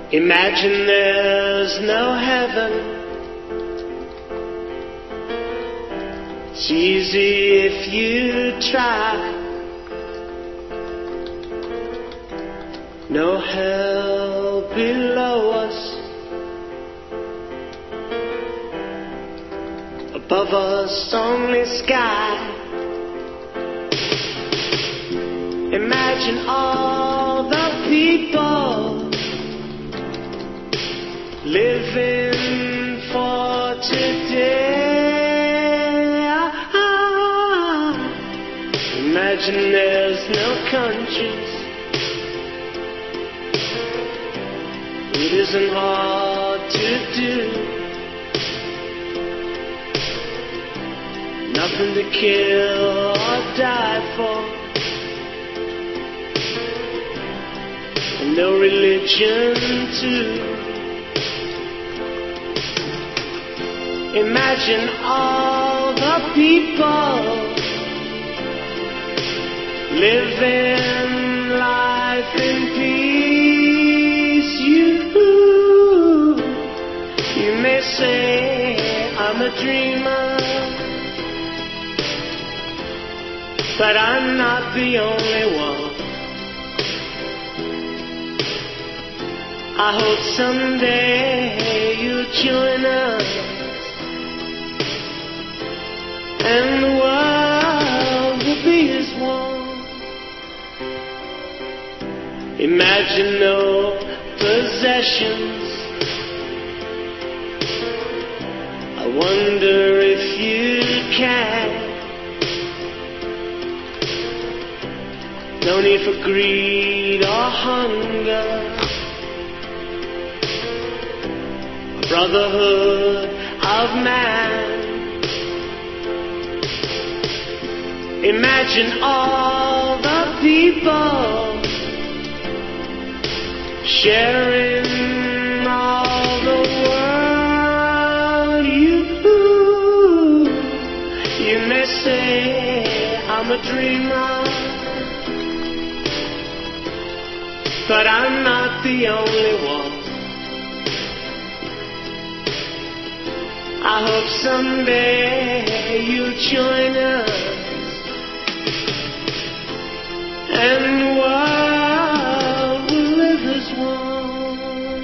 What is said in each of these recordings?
Imagine there's no heaven. It's easy if you try. No hell below us. Above us only sky. Imagine all the people living for today. Imagine there's no countries. It isn't hard to do. Nothing to kill or die for. And no religion too. Imagine all the people living life in peace. You may say I'm a dreamer, but I'm not the only one. I hope someday you'll join us, and the world will be as one. Imagine no possessions. I wonder if you can. No need for greed or hunger. A brotherhood of man. Imagine all the people sharing all the world. You may say I'm a dreamer, but I'm not the only one. I hope someday you'll join us, and the world will live as one.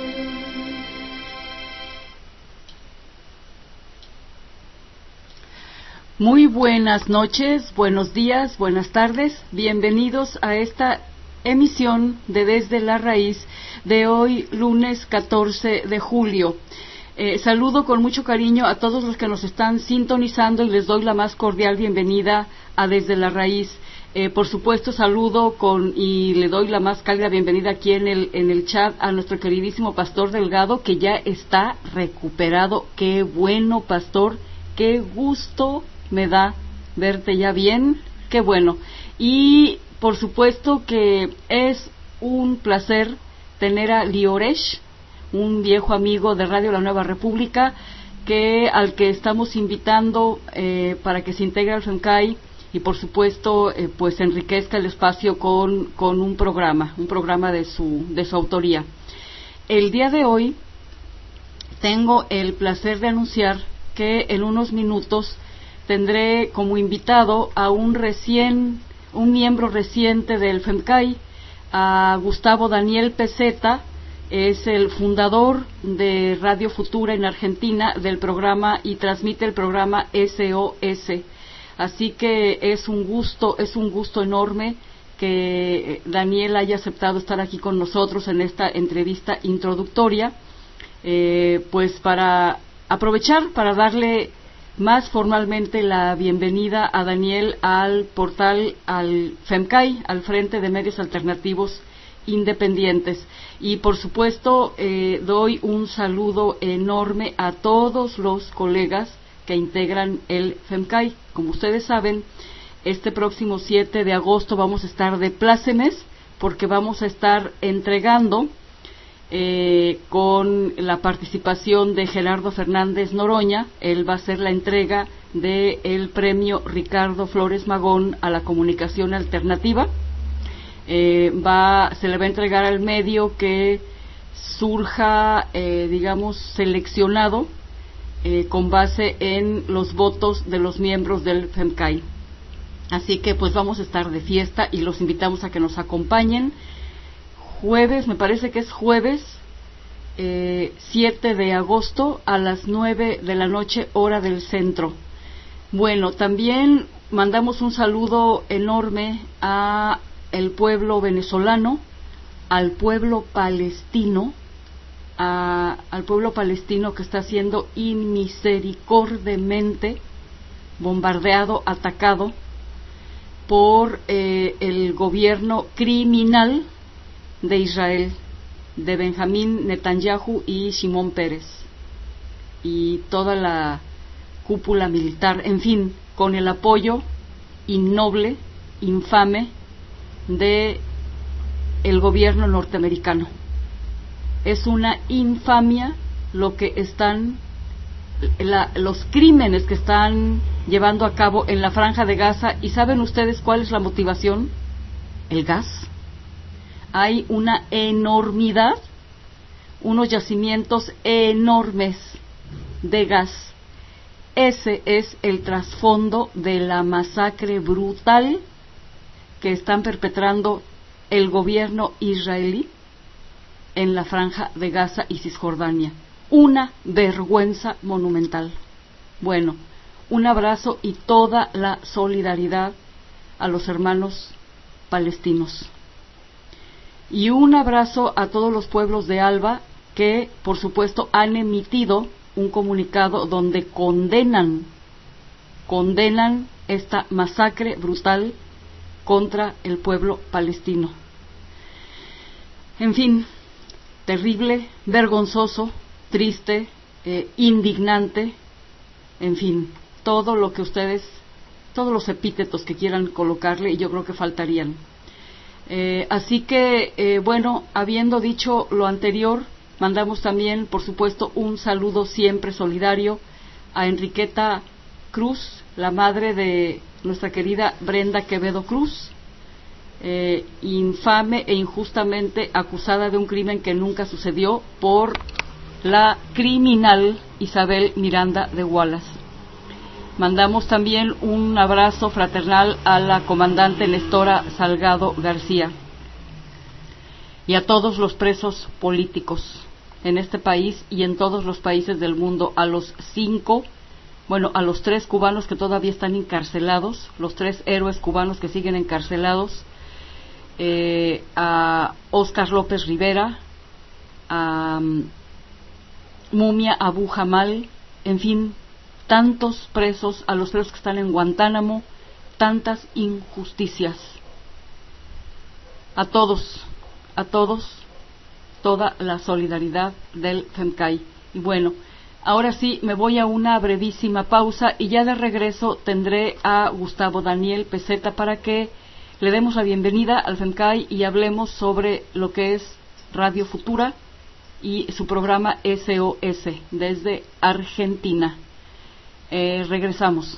Muy buenas noches, buenos días, buenas tardes. Bienvenidos a esta emisión de Desde la Raíz de hoy, lunes 14 de julio. Saludo con mucho cariño a todos los que nos están sintonizando y les doy la más cordial bienvenida a Desde la Raíz. Por supuesto, saludo y le doy la más cálida bienvenida aquí en el chat a nuestro queridísimo Pastor Delgado, que ya está recuperado. Qué bueno, Pastor, qué gusto me da verte ya bien, qué bueno. Y por supuesto que es un placer tener a Lioresh, un viejo amigo de Radio La Nueva República, al que estamos invitando para que se integre al FEMCAI y por supuesto pues enriquezca el espacio con un programa de su autoría. El día de hoy tengo el placer de anunciar que en unos minutos tendré como invitado a un miembro reciente del FEMCAI, a Gustavo Daniel Peseta. Es el fundador de Radio Futura en Argentina del programa y transmite el programa SOS. Así que es un gusto enorme que Daniel haya aceptado estar aquí con nosotros en esta entrevista introductoria, pues para aprovechar para darle más formalmente la bienvenida a Daniel al portal, al FEMCAI, al Frente de Medios Alternativos Independientes. Y por supuesto doy un saludo enorme a todos los colegas que integran el FEMCAI. Como ustedes saben, este próximo 7 de agosto vamos a estar de plácemes porque vamos a estar entregando con la participación de Gerardo Fernández Noroña. Él va a hacer la entrega del premio Ricardo Flores Magón a la comunicación alternativa. Se le va a entregar al medio que surja, digamos, seleccionado con base en los votos de los miembros del FEMCAI. Así que pues vamos a estar de fiesta y los invitamos a que nos acompañen. Jueves, me parece que es jueves 7 de agosto a las 9 de la noche, hora del centro. Bueno, también mandamos un saludo enorme a el pueblo venezolano, al pueblo palestino, al pueblo palestino que está siendo inmisericordiamente bombardeado, atacado por el gobierno criminal de Israel, de Benjamín Netanyahu y Shimon Peres y toda la cúpula militar, en fin, con el apoyo innoble, infame de el gobierno norteamericano. Es una infamia lo que están los crímenes que están llevando a cabo en la Franja de Gaza. ¿Y saben ustedes cuál es la motivación? El gas. Hay una enormidad, unos yacimientos enormes de gas. Ese es el trasfondo de la masacre brutal que están perpetrando el gobierno israelí en la Franja de Gaza y Cisjordania. Una vergüenza monumental. Bueno, un abrazo y toda la solidaridad a los hermanos palestinos. Y un abrazo a todos los pueblos de Alba que, por supuesto, han emitido un comunicado donde condenan esta masacre brutal contra el pueblo palestino. En fin, terrible, vergonzoso, triste, indignante, en fin, todo lo que ustedes, todos los epítetos que quieran colocarle, y yo creo que faltarían. Así que, bueno, habiendo dicho lo anterior, mandamos también, por supuesto, un saludo siempre solidario a Enriqueta Cruz, la madre de nuestra querida Brenda Quevedo Cruz, infame e injustamente acusada de un crimen que nunca sucedió por la criminal Isabel Miranda de Wallace. Mandamos también un abrazo fraternal a la comandante Nestora Salgado García y a todos los presos políticos en este país y en todos los países del mundo, a los 3 cubanos que todavía están encarcelados, los 3 héroes cubanos que siguen encarcelados, a Óscar López Rivera, a Mumia Abu Jamal, en fin, tantos presos, a los presos que están en Guantánamo, tantas injusticias. A todos, toda la solidaridad del FEMCAI. Y bueno, ahora sí me voy a una brevísima pausa y ya de regreso tendré a Gustavo Daniel Peseta para que le demos la bienvenida al FEMCAI y hablemos sobre lo que es Radio Futura y su programa SOS desde Argentina. Regresamos.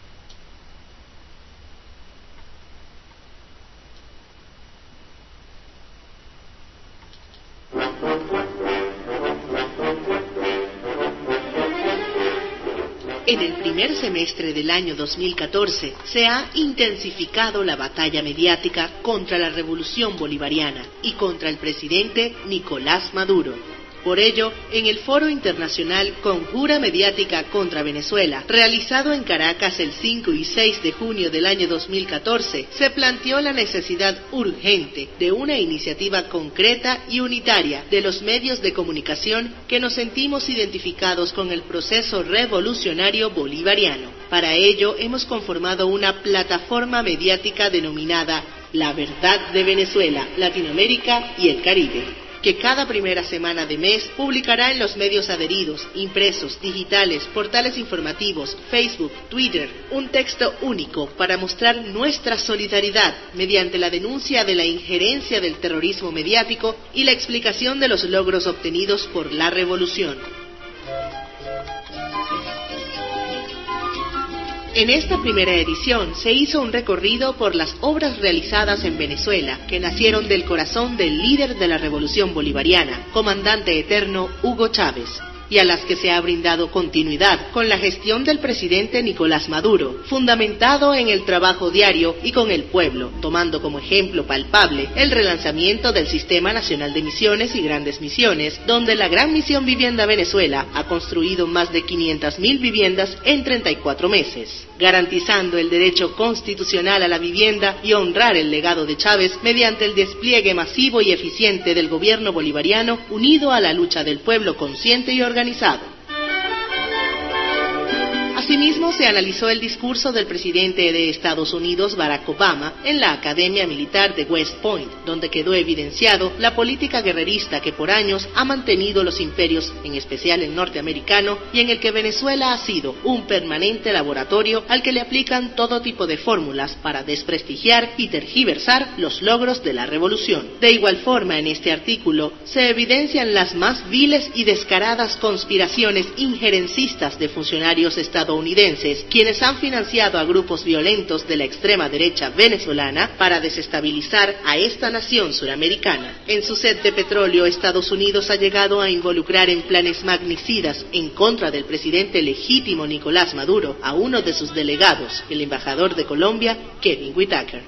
En el primer semestre del año 2014 se ha intensificado la batalla mediática contra la revolución bolivariana y contra el presidente Nicolás Maduro. Por ello, en el Foro Internacional Conjura Mediática contra Venezuela, realizado en Caracas el 5 y 6 de junio del año 2014, se planteó la necesidad urgente de una iniciativa concreta y unitaria de los medios de comunicación que nos sentimos identificados con el proceso revolucionario bolivariano. Para ello, hemos conformado una plataforma mediática denominada La Verdad de Venezuela, Latinoamérica y el Caribe, que cada primera semana de mes publicará en los medios adheridos, impresos, digitales, portales informativos, Facebook, Twitter, un texto único para mostrar nuestra solidaridad mediante la denuncia de la injerencia del terrorismo mediático y la explicación de los logros obtenidos por la revolución. En esta primera edición se hizo un recorrido por las obras realizadas en Venezuela, que nacieron del corazón del líder de la Revolución Bolivariana, comandante eterno Hugo Chávez, y a las que se ha brindado continuidad con la gestión del presidente Nicolás Maduro, fundamentado en el trabajo diario y con el pueblo, tomando como ejemplo palpable el relanzamiento del Sistema Nacional de Misiones y Grandes Misiones, donde la Gran Misión Vivienda Venezuela ha construido más de 500.000 viviendas en 34 meses, garantizando el derecho constitucional a la vivienda y honrar el legado de Chávez mediante el despliegue masivo y eficiente del gobierno bolivariano unido a la lucha del pueblo consciente y organizado. Asimismo, se analizó el discurso del presidente de Estados Unidos, Barack Obama, en la Academia Militar de West Point, donde quedó evidenciado la política guerrerista que por años ha mantenido los imperios, en especial el norteamericano, y en el que Venezuela ha sido un permanente laboratorio al que le aplican todo tipo de fórmulas para desprestigiar y tergiversar los logros de la revolución. De igual forma, en este artículo se evidencian las más viles y descaradas conspiraciones injerencistas de funcionarios estadounidenses, quienes han financiado a grupos violentos de la extrema derecha venezolana para desestabilizar a esta nación suramericana. En su sed de petróleo, Estados Unidos ha llegado a involucrar en planes magnicidas en contra del presidente legítimo Nicolás Maduro a uno de sus delegados, el embajador de Colombia, Kevin Whitaker.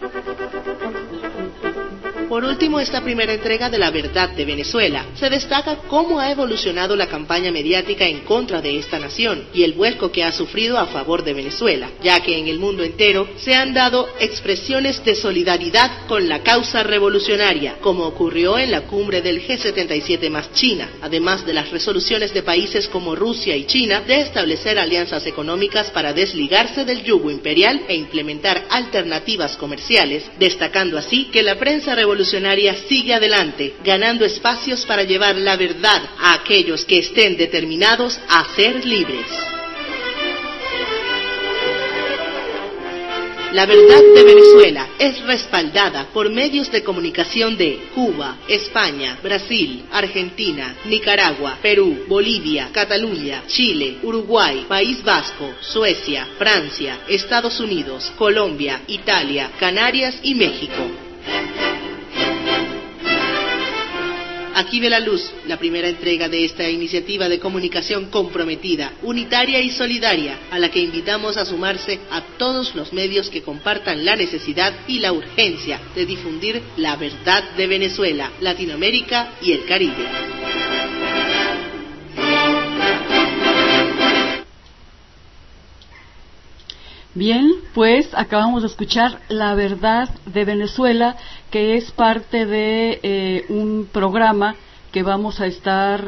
Por último, esta primera entrega de La Verdad de Venezuela se destaca cómo ha evolucionado la campaña mediática en contra de esta nación y el vuelco que ha sufrido a favor de Venezuela, ya que en el mundo entero se han dado expresiones de solidaridad con la causa revolucionaria, como ocurrió en la cumbre del G77 más China, además de las resoluciones de países como Rusia y China de establecer alianzas económicas para desligarse del yugo imperial e implementar alternativas comerciales, destacando así que la prensa revolucionaria sigue adelante, ganando espacios para llevar la verdad a aquellos que estén determinados a ser libres. La Verdad de Venezuela es respaldada por medios de comunicación de Cuba, España, Brasil, Argentina, Nicaragua, Perú, Bolivia, Cataluña, Chile, Uruguay, País Vasco, Suecia, Francia, Estados Unidos, Colombia, Italia, Canarias y México. Aquí ve la luz la primera entrega de esta iniciativa de comunicación comprometida, unitaria y solidaria, a la que invitamos a sumarse a todos los medios que compartan la necesidad y la urgencia de difundir la verdad de Venezuela, Latinoamérica y el Caribe. Bien, pues acabamos de escuchar La Verdad de Venezuela, que es parte de un programa que vamos a estar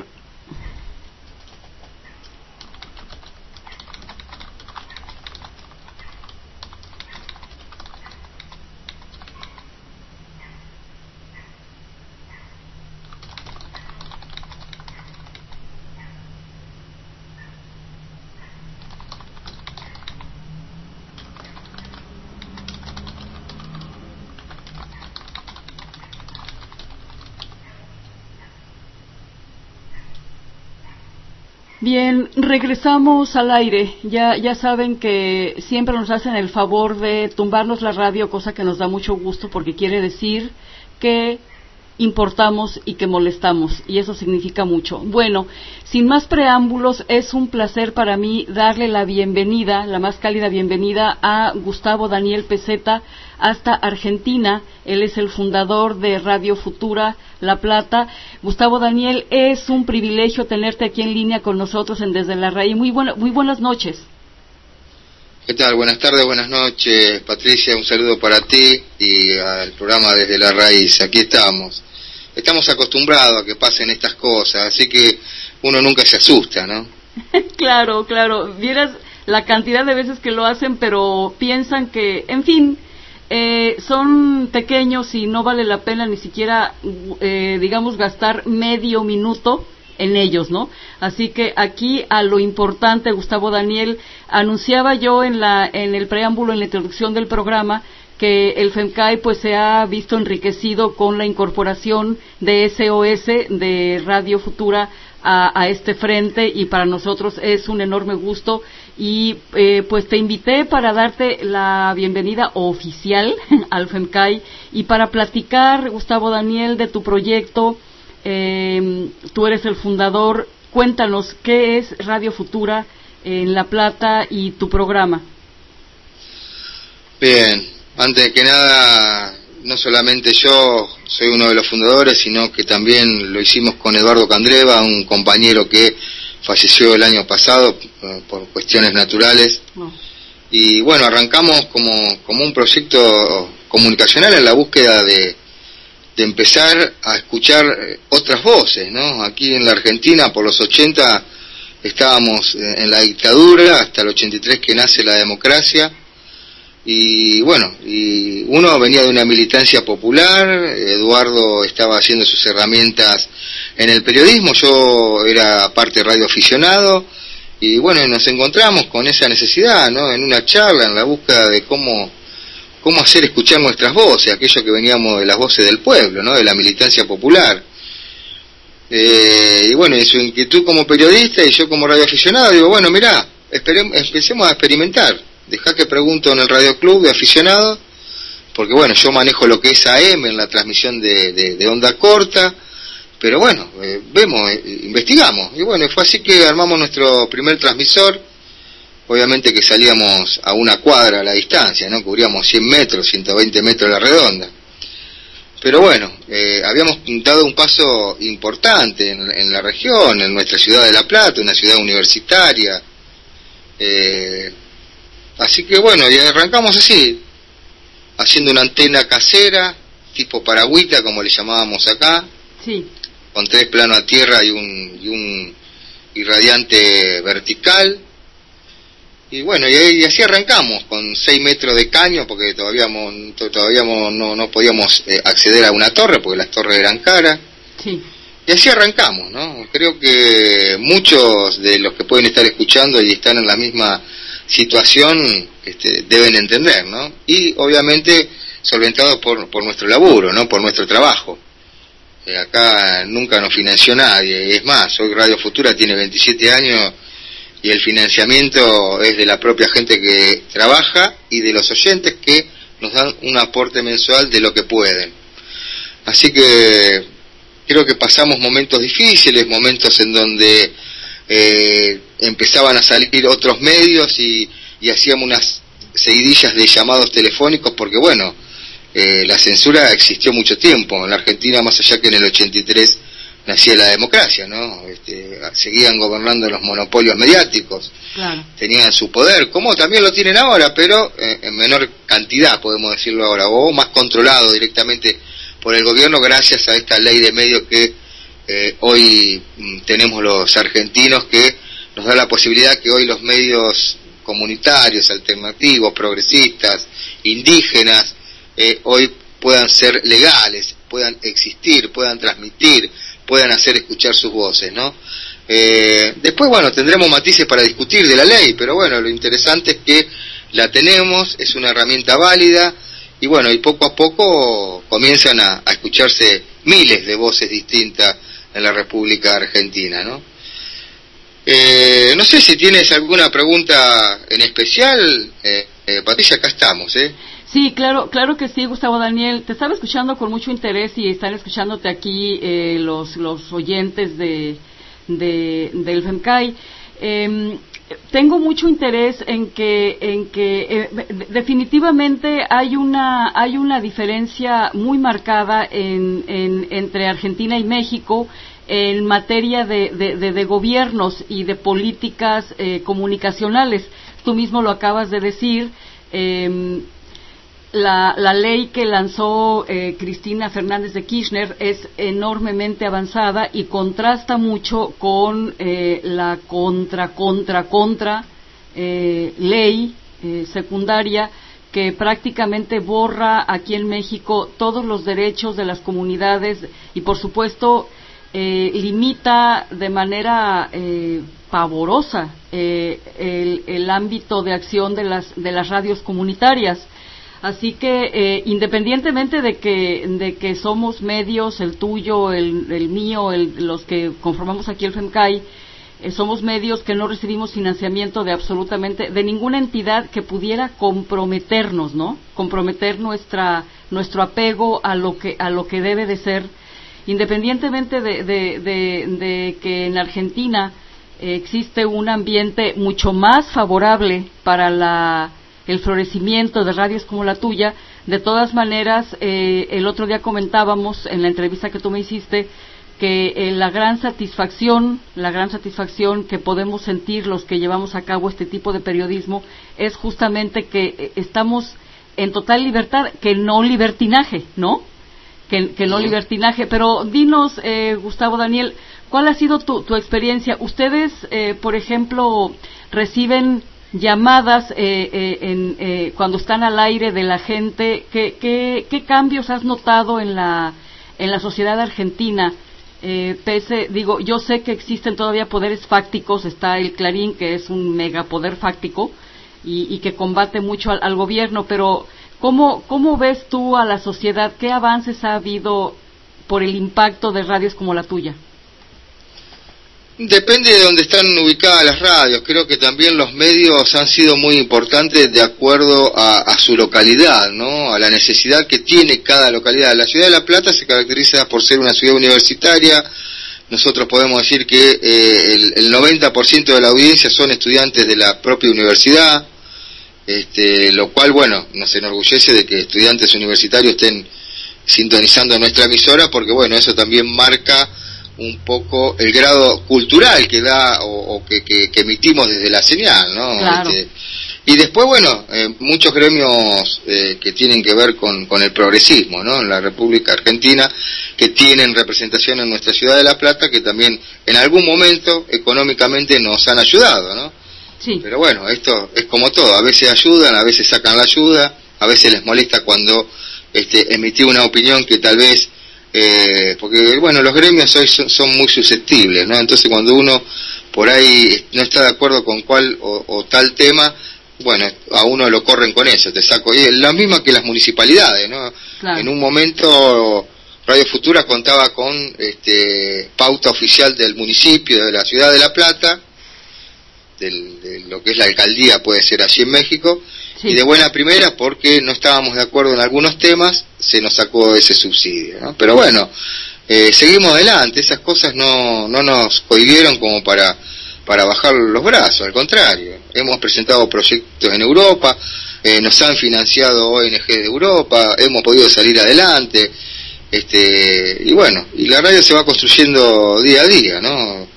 Bien, regresamos al aire. Ya saben que siempre nos hacen el favor de tumbarnos la radio, cosa que nos da mucho gusto porque quiere decir que importamos y que molestamos, y eso significa mucho. Bueno, sin más preámbulos, es un placer para mí darle la bienvenida, la más cálida bienvenida a Gustavo Daniel Pezeta hasta Argentina. Él es el fundador de Radio Futura La Plata. Gustavo Daniel, es un privilegio tenerte aquí en línea con nosotros en Desde la Raíz. Muy buenas noches. ¿Qué tal? Buenas tardes, buenas noches, Patricia. Un saludo para ti y al programa Desde la Raíz. Aquí estamos. Estamos acostumbrados a que pasen estas cosas, así que uno nunca se asusta, ¿no? Claro. Vieras la cantidad de veces que lo hacen, pero piensan que, en fin, son pequeños y no vale la pena ni siquiera, digamos, gastar medio minuto en ellos, ¿no? Así que aquí a lo importante, Gustavo Daniel, anunciaba yo en el preámbulo, en la introducción del programa, que el FEMCAI pues se ha visto enriquecido con la incorporación de SOS, de Radio Futura, a este frente, y para nosotros es un enorme gusto. Y pues te invité para darte la bienvenida oficial al FEMCAI y para platicar, Gustavo Daniel, de tu proyecto. Tú eres el fundador. Cuéntanos, ¿qué es Radio Futura en La Plata y tu programa? Bien, antes que nada, no solamente yo soy uno de los fundadores, sino que también lo hicimos con Eduardo Candreva, un compañero que falleció el año pasado por cuestiones naturales. Y bueno, arrancamos como un proyecto comunicacional en la búsqueda de empezar a escuchar otras voces, ¿no? Aquí en la Argentina, por los 80, estábamos en la dictadura, hasta el 83 que nace la democracia. Y bueno, y uno venía de una militancia popular, Eduardo estaba haciendo sus herramientas en el periodismo, yo era parte radioaficionado, y bueno, nos encontramos con esa necesidad, ¿no? En una charla, en la búsqueda de cómo hacer escuchar nuestras voces, aquello que veníamos de las voces del pueblo, ¿no? De la militancia popular. Y bueno, en su inquietud como periodista y yo como radioaficionado, digo, bueno, mirá, empecemos a experimentar. Dejá que pregunto en el Radio Club de aficionados, porque bueno, yo manejo lo que es AM en la transmisión de onda corta, pero bueno, investigamos, y bueno, fue así que armamos nuestro primer transmisor. Obviamente que salíamos a una cuadra a la distancia, ¿no? Cubríamos 100 metros, 120 metros a la redonda. Pero bueno, habíamos dado un paso importante en la región, en nuestra ciudad de La Plata, una ciudad universitaria. Así que bueno, y arrancamos así, haciendo una antena casera, tipo paragüita, como le llamábamos acá, sí, con 3 planos a tierra y un irradiante vertical. Y bueno, y así arrancamos, con 6 metros de caño, porque todavía no podíamos acceder a una torre, porque las torres eran caras. Sí. Y así arrancamos, ¿no? Creo que muchos de los que pueden estar escuchando y están en la misma situación deben entender, ¿no? Y obviamente solventados por nuestro laburo, ¿no? Por nuestro trabajo. Acá nunca nos financió nadie, es más, hoy Radio Futura tiene 27 años y el financiamiento es de la propia gente que trabaja y de los oyentes que nos dan un aporte mensual de lo que pueden. Así que creo que pasamos momentos difíciles, momentos en donde empezaban a salir otros medios y hacíamos unas seguidillas de llamados telefónicos porque bueno, la censura existió mucho tiempo en la Argentina, más allá que en el 83 nacía la democracia, ¿no? Seguían gobernando los monopolios mediáticos, claro. Tenían su poder, como también lo tienen ahora, pero en menor cantidad, podemos decirlo ahora, o más controlado directamente por el gobierno gracias a esta ley de medios que hoy tenemos los argentinos, que nos da la posibilidad que hoy los medios comunitarios, alternativos, progresistas, indígenas, hoy puedan ser legales, puedan existir, puedan transmitir, puedan hacer escuchar sus voces, ¿no? Después, bueno, tendremos matices para discutir de la ley, pero bueno, lo interesante es que la tenemos, es una herramienta válida, y bueno, y poco a poco comienzan a escucharse miles de voces distintas en la República Argentina, ¿no? No sé si tienes alguna pregunta en especial, Patricia, acá estamos, Sí, claro que sí, Gustavo Daniel. Te estaba escuchando con mucho interés y están escuchándote aquí los oyentes del FEMCAI. Tengo mucho interés en que definitivamente hay una diferencia muy marcada entre Argentina y México en materia de gobiernos y de políticas comunicacionales. Tú mismo lo acabas de decir. La ley que lanzó Cristina Fernández de Kirchner es enormemente avanzada y contrasta mucho con la contra ley secundaria que prácticamente borra aquí en México todos los derechos de las comunidades y por supuesto limita de manera pavorosa el ámbito de acción de las radios comunitarias. Así que independientemente de que somos medios, el tuyo, el mío, los que conformamos aquí el FEMCAI, somos medios que no recibimos financiamiento de ninguna entidad que pudiera comprometernos, ¿no? Comprometer nuestro apego a lo que debe de ser, independientemente de que en Argentina existe un ambiente mucho más favorable para el florecimiento de radios como la tuya. De todas maneras, el otro día comentábamos en la entrevista que tú me hiciste que la gran satisfacción que podemos sentir los que llevamos a cabo este tipo de periodismo es justamente que estamos en total libertad, que no libertinaje, ¿no? Que no libertinaje. Pero dinos, Gustavo Daniel, ¿cuál ha sido tu experiencia? Ustedes, por ejemplo, reciben llamadas cuando están al aire de la gente. ¿Qué cambios has notado en la sociedad argentina? Yo sé que existen todavía poderes fácticos. Está el Clarín, que es un megapoder fáctico y que combate mucho al gobierno, pero ¿cómo ves tú a la sociedad? ¿Qué avances ha habido por el impacto de radios como la tuya? Depende de dónde están ubicadas las radios. Creo que también los medios han sido muy importantes de acuerdo a su localidad, ¿no? A la necesidad que tiene cada localidad. La ciudad de La Plata se caracteriza por ser una ciudad universitaria. Nosotros podemos decir que el 90% de la audiencia son estudiantes de la propia universidad, lo cual, bueno, nos enorgullece de que estudiantes universitarios estén sintonizando nuestra emisora, porque, bueno, eso también marca un poco el grado cultural que da o que emitimos desde la señal, ¿no? Claro. Y después, bueno, muchos gremios que tienen que ver con el progresismo, ¿no? En la República Argentina, que tienen representación en nuestra ciudad de La Plata, que también en algún momento económicamente nos han ayudado, ¿no? Sí. Pero bueno, esto es como todo, a veces ayudan, a veces sacan la ayuda, a veces les molesta cuando emití una opinión que tal vez porque bueno, los gremios hoy son muy susceptibles, ¿no? Entonces cuando uno por ahí no está de acuerdo con cual o tal tema, bueno, a uno lo corren con eso, te saco. Y la misma que las municipalidades, ¿no? Claro. En un momento Radio Futura contaba con pauta oficial del municipio, de la ciudad de La Plata, de lo que es la alcaldía, puede ser allí en México. Sí. Y de buena primera, porque no estábamos de acuerdo en algunos temas, se nos sacó ese subsidio, ¿no? Pero bueno, seguimos adelante. Esas cosas no nos cohibieron como para bajar los brazos, al contrario. Hemos presentado proyectos en Europa, nos han financiado ONG de Europa, hemos podido salir adelante, y bueno, y la radio se va construyendo día a día, ¿no?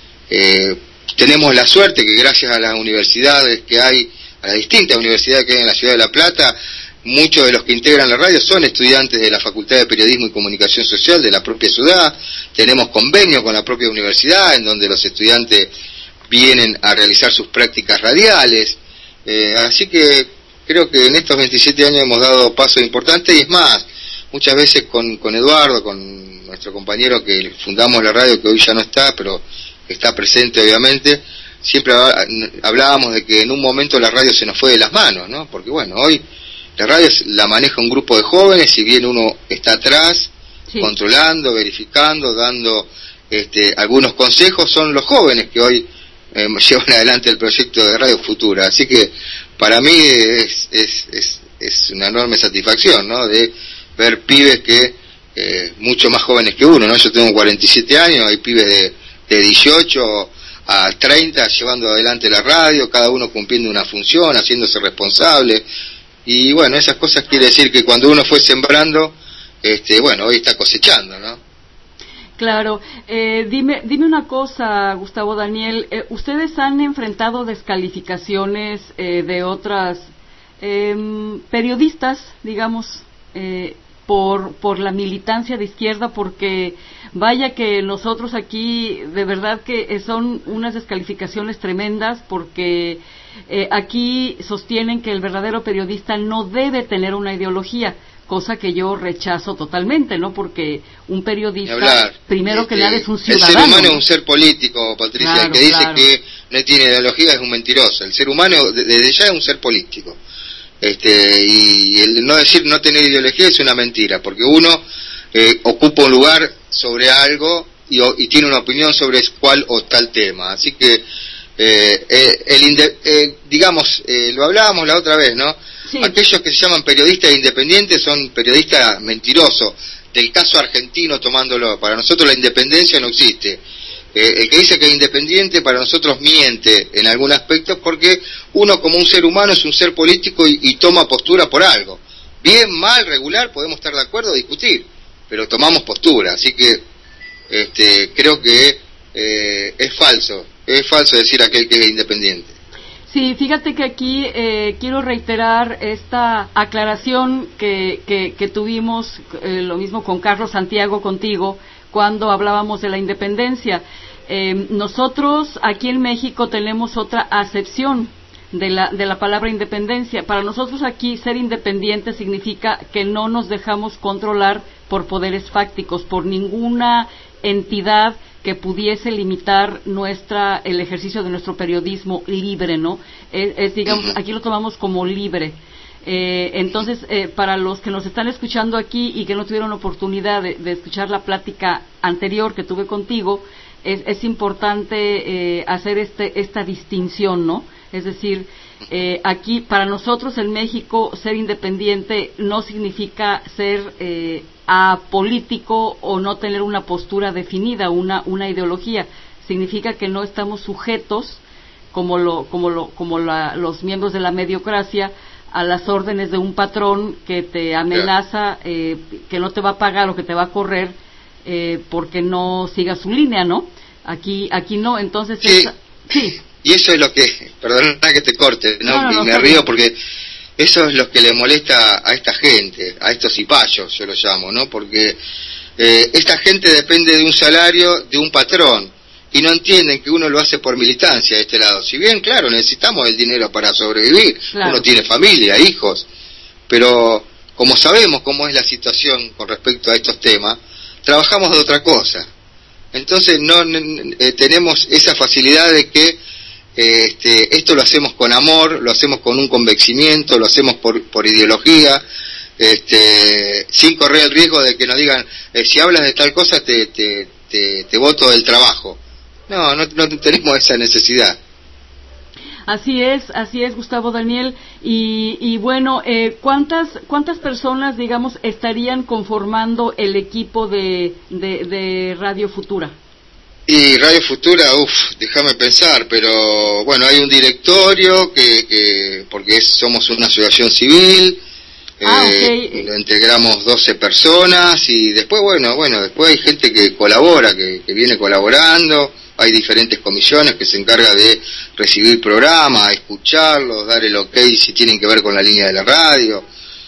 Tenemos la suerte que gracias a las universidades que hay, a las distintas universidades que hay en la ciudad de La Plata, muchos de los que integran la radio son estudiantes de la Facultad de Periodismo y Comunicación Social de la propia ciudad. Tenemos convenio con la propia universidad en donde los estudiantes vienen a realizar sus prácticas radiales, así que creo que en estos 27 años hemos dado pasos importantes. Y es más, muchas veces con Eduardo, con nuestro compañero que fundamos la radio, que hoy ya no está, pero está presente obviamente, siempre hablábamos de que en un momento la radio se nos fue de las manos, ¿no? Porque bueno, hoy la radio la maneja un grupo de jóvenes, si bien uno está atrás, sí, controlando, verificando, dando algunos consejos, son los jóvenes que hoy llevan adelante el proyecto de Radio Futura. Así que para mí es una enorme satisfacción, ¿no? De ver pibes que mucho más jóvenes que uno, ¿no? Yo tengo 47 años, hay pibes de 18 a 30 llevando adelante la radio, cada uno cumpliendo una función, haciéndose responsable. Y bueno, esas cosas quiere decir que cuando uno fue sembrando, bueno, hoy está cosechando, ¿no? Claro. Dime una cosa, Gustavo Daniel, ¿ustedes han enfrentado descalificaciones de otras periodistas, digamos, por la militancia de izquierda? Porque vaya que nosotros aquí de verdad que son unas descalificaciones tremendas, porque aquí sostienen que el verdadero periodista no debe tener una ideología, cosa que yo rechazo totalmente, ¿no? Porque un periodista, primero que nada, es un ciudadano. El ser humano es un ser político, Patricia. Claro, el que dice que no tiene ideología es un mentiroso. El ser humano desde ya es un ser político. Y no decir no tener ideología es una mentira, porque uno ocupa un lugar sobre algo y tiene una opinión sobre cuál o tal tema. Así que, digamos, lo hablábamos la otra vez, ¿no? Sí. Aquellos que se llaman periodistas independientes son periodistas mentirosos. Del caso argentino tomándolo, para nosotros la independencia no existe. El que dice que es independiente para nosotros miente en algún aspecto, porque uno como un ser humano es un ser político y toma postura por algo. Bien, mal, regular, podemos estar de acuerdo, discutir, pero tomamos postura. Así que creo que es falso decir aquel que es independiente. Sí, fíjate que aquí quiero reiterar esta aclaración que tuvimos, lo mismo con Carlos Santiago, contigo, cuando hablábamos de la independencia. Nosotros aquí en México tenemos otra acepción de la palabra independencia. Para nosotros aquí ser independiente significa que no nos dejamos controlar por poderes fácticos, por ninguna entidad que pudiese limitar el ejercicio de nuestro periodismo libre, ¿no? Digamos, aquí lo tomamos como libre. Entonces, para los que nos están escuchando aquí y que no tuvieron oportunidad de escuchar la plática anterior que tuve contigo, es importante hacer esta distinción, ¿no? Es decir, aquí para nosotros en México ser independiente no significa ser apolítico o no tener una postura definida, una ideología. Significa que no estamos sujetos, como los miembros de la mediocracia, a las órdenes de un patrón que te amenaza, que no te va a pagar o que te va a correr porque no siga su línea, ¿no? Aquí no, entonces... Sí. Sí. Y eso es lo que, perdona que te corte, ¿no? No, me río porque eso es lo que le molesta a esta gente, a estos cipayos, yo los llamo, ¿no? Porque esta gente depende de un salario de un patrón y no entienden que uno lo hace por militancia de este lado. Si bien, claro, necesitamos el dinero para sobrevivir, claro. Uno tiene familia, hijos, pero como sabemos cómo es la situación con respecto a estos temas, trabajamos de otra cosa. Entonces no tenemos esa facilidad de que esto lo hacemos con amor, lo hacemos con un convencimiento, lo hacemos por ideología, sin correr el riesgo de que nos digan, si hablas de tal cosa te boto del trabajo. No tenemos esa necesidad. Así es, Gustavo Daniel. Y bueno, ¿cuántas personas, digamos, estarían conformando el equipo de Radio Futura? Y Radio Futura, déjame pensar, pero bueno, hay un directorio porque somos una asociación civil, okay. Lo integramos 12 personas y después, después hay gente que colabora, que viene colaborando, hay diferentes comisiones que se encargan de recibir programas, escucharlos, dar el ok si tienen que ver con la línea de la radio.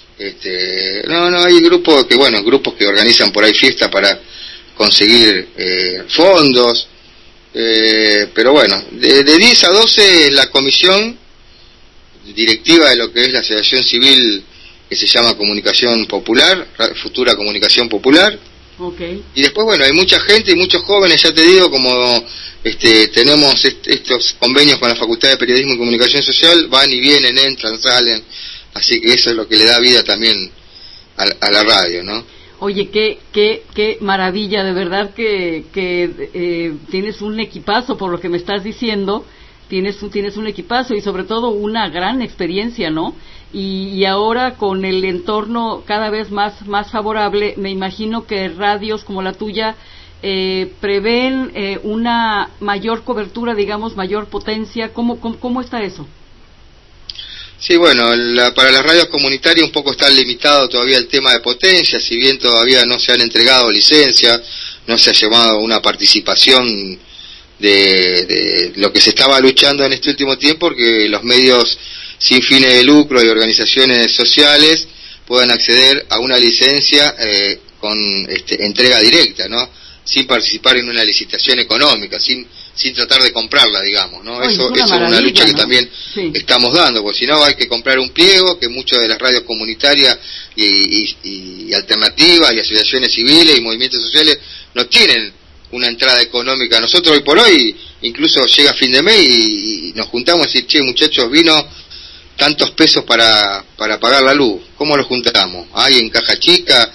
Hay grupos que organizan por ahí fiestas para conseguir fondos, pero bueno, de 10 a 12 la comisión directiva de lo que es la asociación civil que se llama Comunicación Popular, Futura Comunicación Popular. Okay. Y después, hay mucha gente y muchos jóvenes, ya te digo, como tenemos estos convenios con la Facultad de Periodismo y Comunicación Social, van y vienen, entran, salen, así que eso es lo que le da vida también a la radio, ¿no? Oye, qué maravilla, de verdad que tienes un equipazo, por lo que me estás diciendo, tienes un equipazo y sobre todo una gran experiencia, ¿no? Y ahora con el entorno cada vez más favorable, me imagino que radios como la tuya prevén una mayor cobertura, digamos, mayor potencia. ¿Cómo está eso? Sí, para las radios comunitarias un poco está limitado todavía el tema de potencia, si bien todavía no se han entregado licencias, no se ha llevado una participación de lo que se estaba luchando en este último tiempo, que los medios sin fines de lucro y organizaciones sociales puedan acceder a una licencia con entrega directa, ¿no? Sin participar en una licitación económica, sin tratar de comprarla, digamos, ¿no? Eso es una lucha que también estamos dando, porque si no hay que comprar un pliego, que muchas de las radios comunitarias y alternativas y asociaciones civiles y movimientos sociales no tienen una entrada económica. Nosotros hoy por hoy, incluso llega fin de mes y nos juntamos y decir, che, muchachos, vino tantos pesos para pagar la luz. ¿Cómo los juntamos? Ahí en caja chica,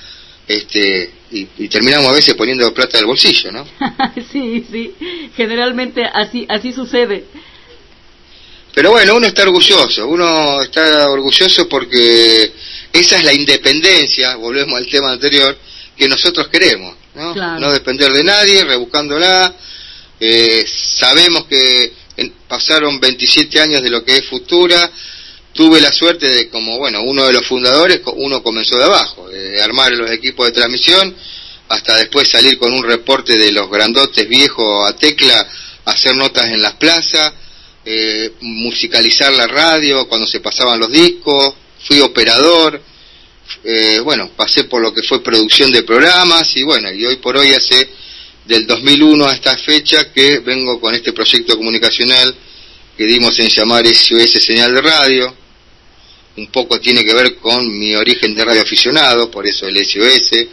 y terminamos a veces poniendo plata del bolsillo, ¿no? Sí, generalmente así sucede. Pero bueno, uno está orgulloso porque esa es la independencia, volvemos al tema anterior, que nosotros queremos, ¿no? Claro. No depender de nadie, rebuscándola. Sabemos que pasaron 27 años de lo que es Futura. Tuve la suerte de, como uno de los fundadores, uno comenzó de abajo, de armar los equipos de transmisión, hasta después salir con un reporte de los grandotes viejos a tecla, hacer notas en las plazas, musicalizar la radio cuando se pasaban los discos, fui operador, pasé por lo que fue producción de programas, y hoy por hoy hace del 2001 a esta fecha que vengo con este proyecto comunicacional que dimos en llamar SOS Señal de Radio. Un poco tiene que ver con mi origen de radioaficionado, por eso el SOS,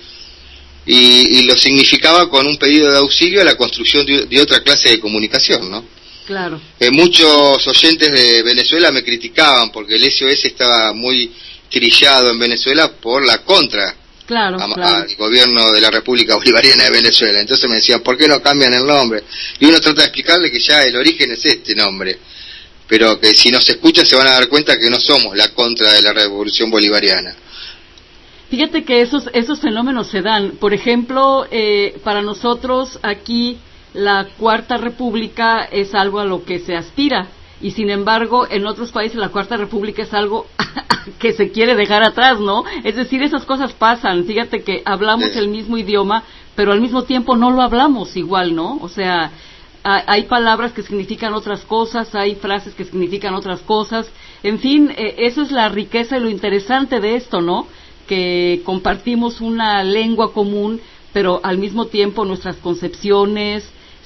y lo significaba con un pedido de auxilio a la construcción de otra clase de comunicación, ¿no? Claro. Muchos oyentes de Venezuela me criticaban porque el SOS estaba muy trillado en Venezuela por la contra al gobierno de la República Bolivariana de Venezuela. Entonces me decían, ¿por qué no cambian el nombre? Y uno trata de explicarle que ya el origen es este nombre, pero que si nos escuchan se van a dar cuenta que no somos la contra de la Revolución Bolivariana. Fíjate que esos fenómenos se dan. Por ejemplo, para nosotros aquí la Cuarta República es algo a lo que se aspira, y sin embargo en otros países la Cuarta República es algo que se quiere dejar atrás, ¿no? Es decir, esas cosas pasan. Fíjate que hablamos el mismo idioma, pero al mismo tiempo no lo hablamos igual, ¿no? O sea, hay palabras que significan otras cosas, hay frases que significan otras cosas. En fin, eso es la riqueza y lo interesante de esto, ¿no? Que compartimos una lengua común, pero al mismo tiempo nuestras concepciones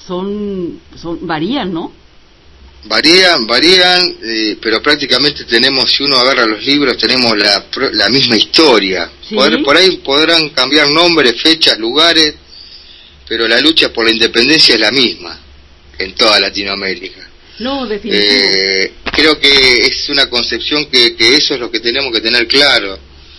varían, ¿no? Varían, pero prácticamente tenemos, si uno agarra los libros, tenemos la misma historia. ¿Sí? Por ahí podrán cambiar nombres, fechas, lugares, pero la lucha por la independencia es la misma en toda Latinoamérica. No, definitivamente. Creo que es una concepción que eso es lo que tenemos que tener claro.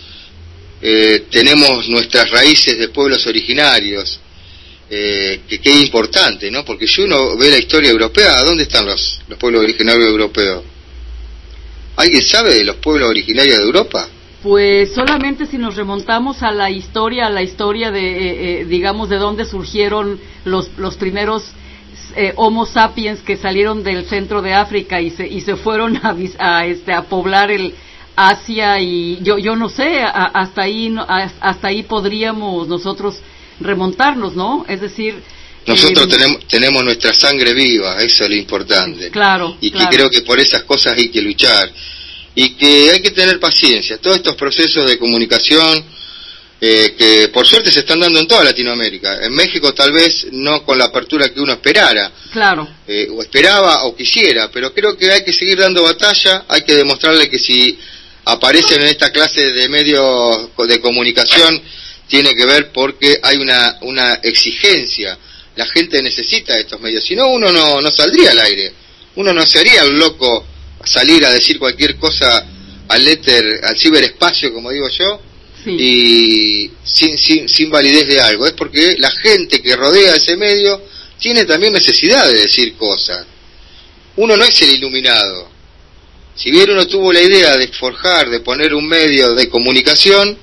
Tenemos nuestras raíces de pueblos originarios, que es importante, ¿no? Porque si uno ve la historia europea, ¿dónde están los pueblos originarios europeos? ¿Alguien sabe de los pueblos originarios de Europa? Pues solamente si nos remontamos a la historia de, digamos, de dónde surgieron los primeros Homo sapiens que salieron del centro de África y se fueron a poblar el Asia, y yo no sé, hasta ahí podríamos nosotros remontarnos, ¿no? Es decir, nosotros tenemos nuestra sangre viva, eso es lo importante. Claro. Y que creo que por esas cosas hay que luchar y que hay que tener paciencia. Todos estos procesos de comunicación que por suerte se están dando en toda Latinoamérica. En México tal vez no con la apertura que uno esperara. Claro. O esperaba o quisiera, pero creo que hay que seguir dando batalla, hay que demostrarle que si aparecen en esta clase de medios de comunicación tiene que ver porque hay una exigencia. La gente necesita estos medios, si no uno no saldría al aire, uno no sería el loco a salir a decir cualquier cosa al éter, al ciberespacio, como digo yo, sí, y sin validez de algo. Es porque la gente que rodea ese medio tiene también necesidad de decir cosas. Uno no es el iluminado. Si bien uno tuvo la idea de forjar, de poner un medio de comunicación,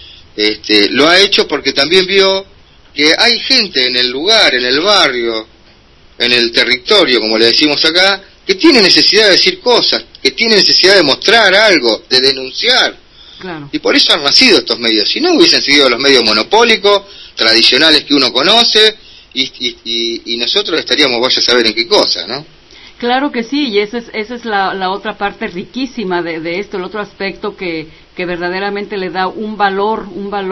lo ha hecho porque también vio que hay gente en el lugar, en el barrio, en el territorio, como le decimos acá, que tiene necesidad de decir cosas, que tiene necesidad de mostrar algo, de denunciar. Claro. Y por eso han nacido estos medios. Si no hubiesen sido los medios monopólicos, tradicionales que uno conoce, y nosotros estaríamos, vaya a saber en qué cosa, ¿no? Claro que sí, y esa es la otra parte riquísima de esto, el otro aspecto que verdaderamente le da un valor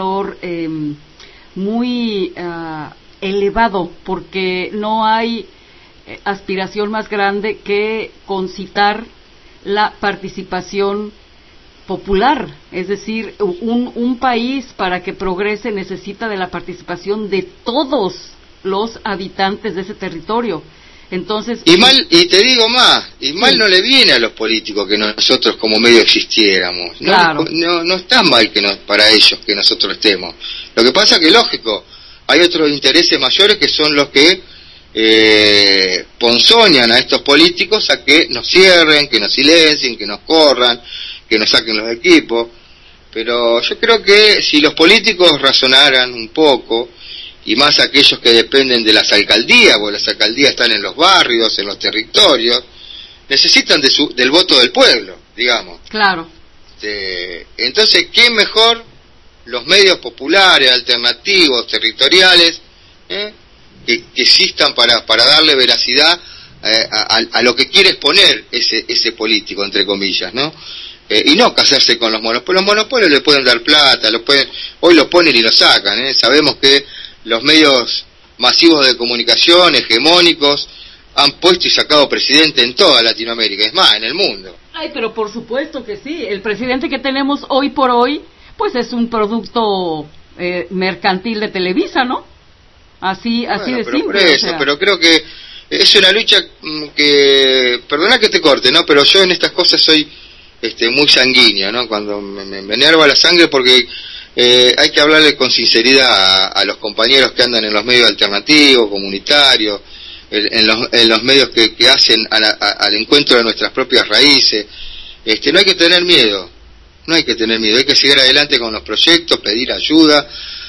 muy elevado, porque no hay aspiración más grande que concitar la participación popular. Es decir, un país para que progrese necesita de la participación de todos los habitantes de ese territorio. Entonces, y te digo más, mal no le viene a los políticos que nosotros como medio existiéramos. Claro. No está mal para ellos que nosotros estemos. Lo que pasa que, lógico, hay otros intereses mayores que son los que ponzoñan a estos políticos a que nos cierren, que nos silencien, que nos corran, que nos saquen los equipos. Pero yo creo que si los políticos razonaran un poco, y más aquellos que dependen de las alcaldías, porque las alcaldías están en los barrios, en los territorios, necesitan del voto del pueblo, digamos. Claro. Entonces, ¿qué mejor los medios populares, alternativos, territoriales, que existan para darle veracidad a lo que quiere exponer ese político, entre comillas, ¿no? Y no casarse con los monopolios. Los monopolios le pueden dar plata, hoy lo ponen y lo sacan, Sabemos que los medios masivos de comunicación, hegemónicos, han puesto y sacado presidente en toda Latinoamérica, es más, en el mundo. Ay, pero por supuesto que sí. El presidente que tenemos hoy por hoy, pues es un producto mercantil de Televisa, ¿no? Así de simple. Por eso, pero creo que es una lucha que, perdona que te corte, ¿no? Pero yo en estas cosas soy muy sanguíneo, ¿no? Cuando me enerva la sangre, porque hay que hablarle con sinceridad a los compañeros que andan en los medios alternativos, comunitarios, en los medios que hacen al encuentro de nuestras propias raíces. No hay que tener miedo, hay que seguir adelante con los proyectos, pedir ayuda.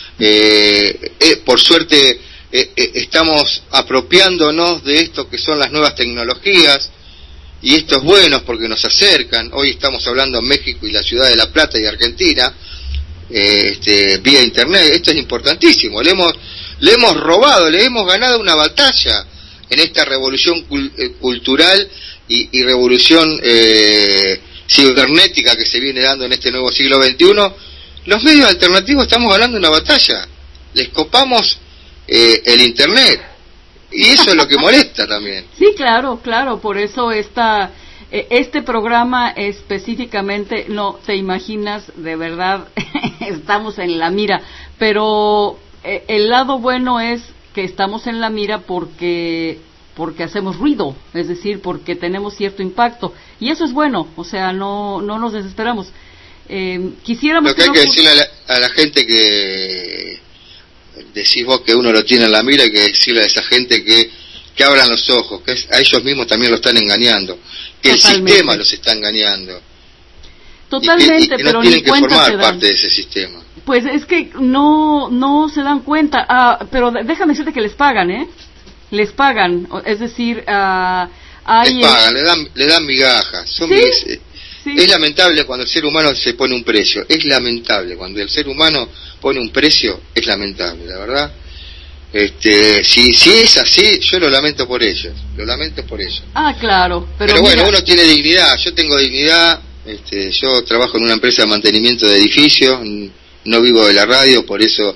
Por suerte estamos apropiándonos de esto que son las nuevas tecnologías, y esto es bueno porque nos acercan. Hoy estamos hablando en México y la ciudad de La Plata y Argentina, vía internet. Esto es importantísimo. Le hemos robado, le hemos ganado una batalla en esta revolución cultural y revolución cibernética que se viene dando en este nuevo siglo XXI. Los medios alternativos estamos ganando una batalla. Les copamos el internet, y eso es lo que molesta también. Sí, claro, por eso este programa específicamente, no te imaginas, de verdad, estamos en la mira, pero el lado bueno es que estamos en la mira porque hacemos ruido, es decir, porque tenemos cierto impacto, y eso es bueno, o sea, no nos desesperamos. Quisiéramos lo que hay que decirle a la gente que decís vos que uno lo tiene en la mira, hay que decirle a esa gente que abran los ojos, que a ellos mismos también lo están engañando, que Totalmente. El sistema los está engañando. Totalmente, y que pero no tienen ni que cuenta formar se dan. parte de ese sistema. Pues es que no se dan cuenta, pero déjame decirte que les pagan, les pagan, es decir, hay... Les pagan, le dan migajas. Sí. Es lamentable cuando el ser humano se pone un precio, es lamentable cuando el ser humano pone un precio, es lamentable, la verdad. Si es así, yo lo lamento por ellos. Ah, claro, pero bueno, uno tiene dignidad, yo tengo dignidad. Yo trabajo en una empresa de mantenimiento de edificios, no vivo de la radio, por eso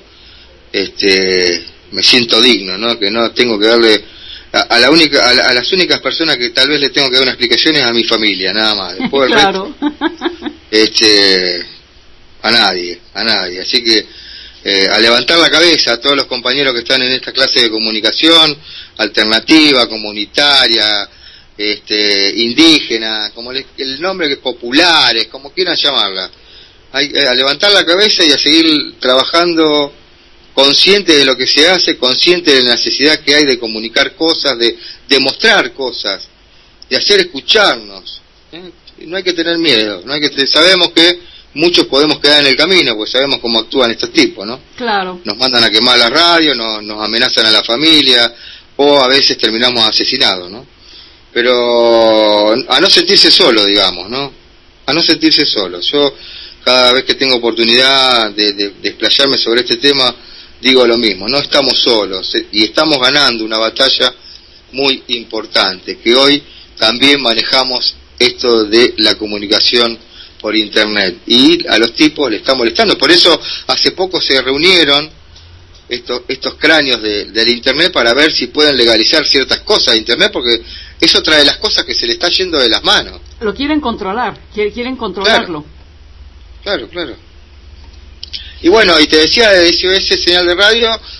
me siento digno, ¿no? Que no tengo que darle a las únicas personas que tal vez le tengo que dar una explicación es a mi familia, nada más. Después claro. A nadie. Así que a levantar la cabeza a todos los compañeros que están en esta clase de comunicación alternativa, comunitaria, indígena, como el nombre que populares, como quieran llamarla. A levantar la cabeza y a seguir trabajando, consciente de lo que se hace, consciente de la necesidad que hay de comunicar cosas, de mostrar cosas, de hacer escucharnos. No hay que tener miedo, sabemos que muchos podemos quedar en el camino, pues sabemos cómo actúan estos tipos, ¿no? Claro. Nos mandan a quemar la radio, nos amenazan a la familia, o a veces terminamos asesinados, ¿no? Pero a no sentirse solo, digamos, ¿no? A no sentirse solo. Yo cada vez que tengo oportunidad de explayarme sobre este tema, digo lo mismo, no estamos solos, y estamos ganando una batalla muy importante, que hoy también manejamos esto de la comunicación por internet, y a los tipos le está molestando. Por eso hace poco se reunieron estos cráneos del internet para ver si pueden legalizar ciertas cosas de internet, porque es otra de las cosas que se le está yendo de las manos. Lo quieren controlar, quieren controlarlo. Claro. Y bueno, y te decía de SOS Señal de Radio,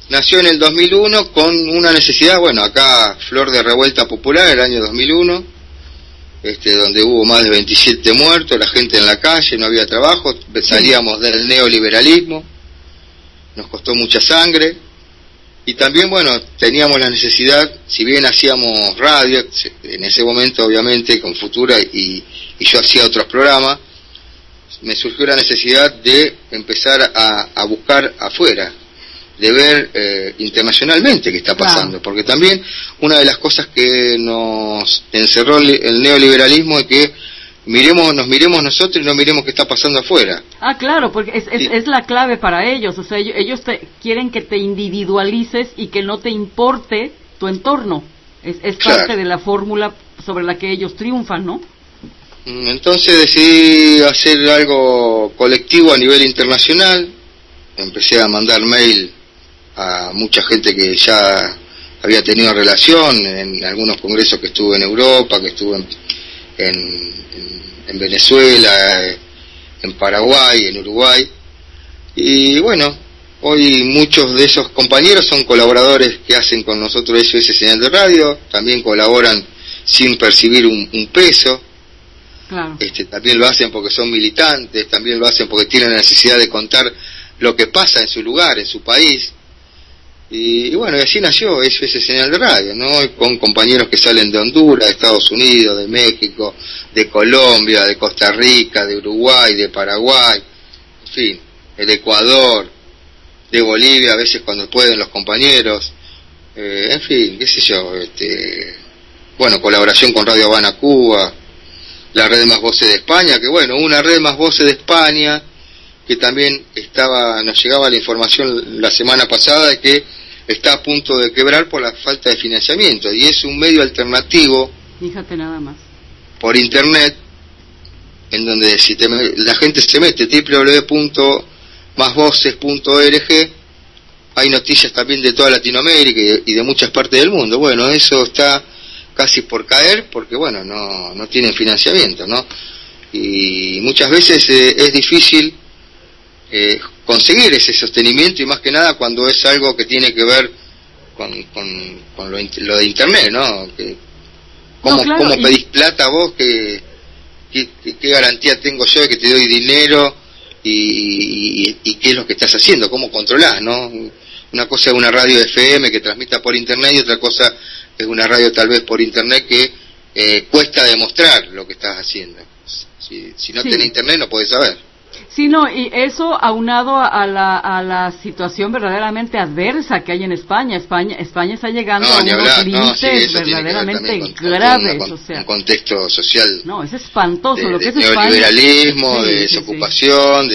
nació en el 2001 con una necesidad, bueno, acá Flor de Revuelta Popular, el año 2001, donde hubo más de 27 muertos, la gente en la calle, no había trabajo, salíamos del neoliberalismo, nos costó mucha sangre, y también, bueno, teníamos la necesidad, si bien hacíamos radio, en ese momento obviamente con Futura y yo hacía otros programas, me surgió la necesidad de empezar a buscar afuera, de ver internacionalmente qué está pasando, porque también una de las cosas que nos encerró el neoliberalismo es que nos miremos nosotros y no miremos qué está pasando afuera. Claro, porque es la clave para ellos, o sea, ellos quieren que te individualices y que no te importe tu entorno, es claro. Parte de la fórmula sobre la que ellos triunfan, ¿no? Entonces decidí hacer algo colectivo a nivel internacional, empecé a mandar mail a mucha gente que ya había tenido relación en algunos congresos que estuve en Europa, que estuve en Venezuela, en Paraguay, en Uruguay, y bueno, hoy muchos de esos compañeros son colaboradores que hacen con nosotros SOS Señal de Radio, también colaboran sin percibir un peso. Claro. También lo hacen porque son militantes, también lo hacen porque tienen la necesidad de contar lo que pasa en su lugar, en su país. Y bueno, y así nació SOS Señal de Radio, ¿no? Con compañeros que salen de Honduras, de Estados Unidos, de México, de Colombia, de Costa Rica, de Uruguay, de Paraguay, en fin, el Ecuador, de Bolivia, a veces cuando pueden los compañeros, en fin, qué sé yo, bueno, colaboración con Radio Habana Cuba, la Red Más Voces de España, que bueno, una Red Más Voces de España, que también nos llegaba la información la semana pasada de que está a punto de quebrar por la falta de financiamiento, y es un medio alternativo, fíjate nada más, por internet, en donde la gente se mete www.masvoces.org, hay noticias también de toda Latinoamérica y de muchas partes del mundo. Bueno, eso está casi por caer porque bueno, no tienen financiamiento, ¿no? Y muchas veces es difícil conseguir ese sostenimiento, y más que nada cuando es algo que tiene que ver con lo de internet, ¿no? ¿Cómo pedís plata vos? ¿Qué garantía tengo yo de que te doy dinero? Y qué es lo que estás haciendo, cómo controlás, ¿no? Una cosa es una radio FM que transmita por internet, y otra cosa es una radio tal vez por internet que cuesta demostrar lo que estás haciendo. Si no tenés internet no podés saber. Sí, no, y eso aunado a la situación verdaderamente adversa que hay en España. España está llegando a unos límites verdaderamente graves. Un contexto social. No, es espantoso lo que es España. De neoliberalismo, de desocupación,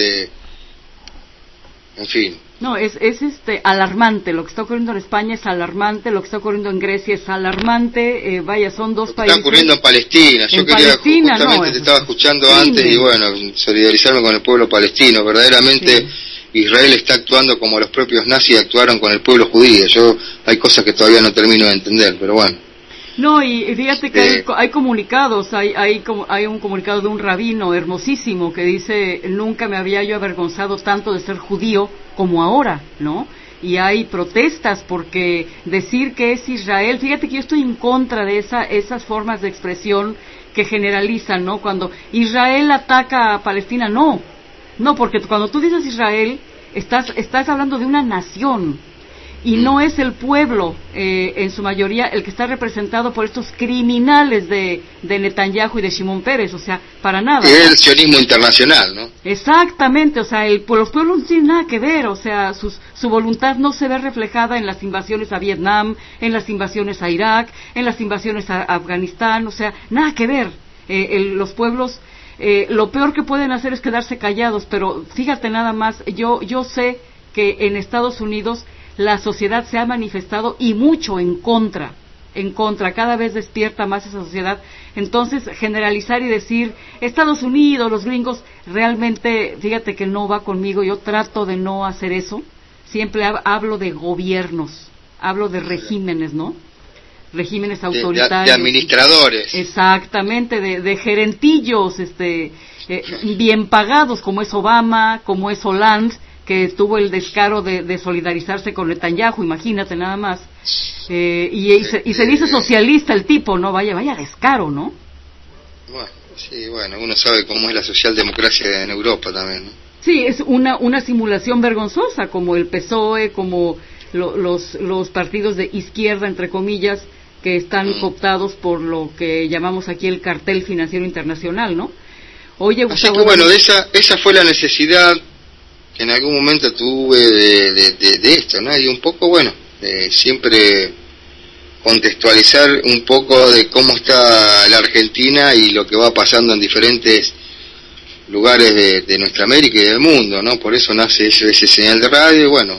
en fin. No, es alarmante. Lo que está ocurriendo en España es alarmante, lo que está ocurriendo en Grecia es alarmante. Vaya, son dos países. Está ocurriendo en Palestina. Yo justamente te estaba escuchando antes y bueno, solidarizarme con el pueblo palestino. Verdaderamente Israel está actuando como los propios nazis actuaron con el pueblo judío. Hay cosas que todavía no termino de entender, pero bueno. No, y fíjate que hay comunicados, hay un comunicado de un rabino hermosísimo que dice: nunca me había yo avergonzado tanto de ser judío como ahora, ¿no? Y hay protestas porque decir que es Israel, fíjate que yo estoy en contra de esas formas de expresión que generalizan, ¿no? Cuando Israel ataca a Palestina, no, porque cuando tú dices Israel, estás hablando de una nación. Y no es el pueblo, en su mayoría, el que está representado por estos criminales de Netanyahu y de Shimon Peres, o sea, para nada. Es el sionismo internacional, ¿no? Exactamente, o sea, los pueblos no tienen nada que ver, o sea, su voluntad no se ve reflejada en las invasiones a Vietnam, en las invasiones a Irak, en las invasiones a Afganistán, o sea, nada que ver. Los pueblos, lo peor que pueden hacer es quedarse callados, pero fíjate nada más, yo sé que en Estados Unidos la sociedad se ha manifestado y mucho en contra, cada vez despierta más esa sociedad. Entonces, generalizar y decir, Estados Unidos, los gringos, realmente, fíjate que no va conmigo, yo trato de no hacer eso, siempre hablo de gobiernos, hablo de regímenes, ¿no? Regímenes autoritarios. De administradores. Exactamente, de gerentillos, bien pagados, como es Obama, como es Hollande, que tuvo el descaro de solidarizarse con Netanyahu, imagínate nada más, y se dice socialista el tipo, ¿no? Vaya descaro, ¿no? Bueno, sí, bueno, uno sabe cómo es la socialdemocracia en Europa también, ¿no? Sí, es una simulación vergonzosa, como el PSOE, como los partidos de izquierda, entre comillas, que están cooptados por lo que llamamos aquí el cartel financiero internacional, ¿no? Oye, Gustavo, así que bueno, esa fue la necesidad que en algún momento tuve de esto, ¿no? Y un poco, bueno, siempre contextualizar un poco de cómo está la Argentina y lo que va pasando en diferentes lugares de nuestra América y del mundo, ¿no? Por eso nace ese señal de radio, y bueno,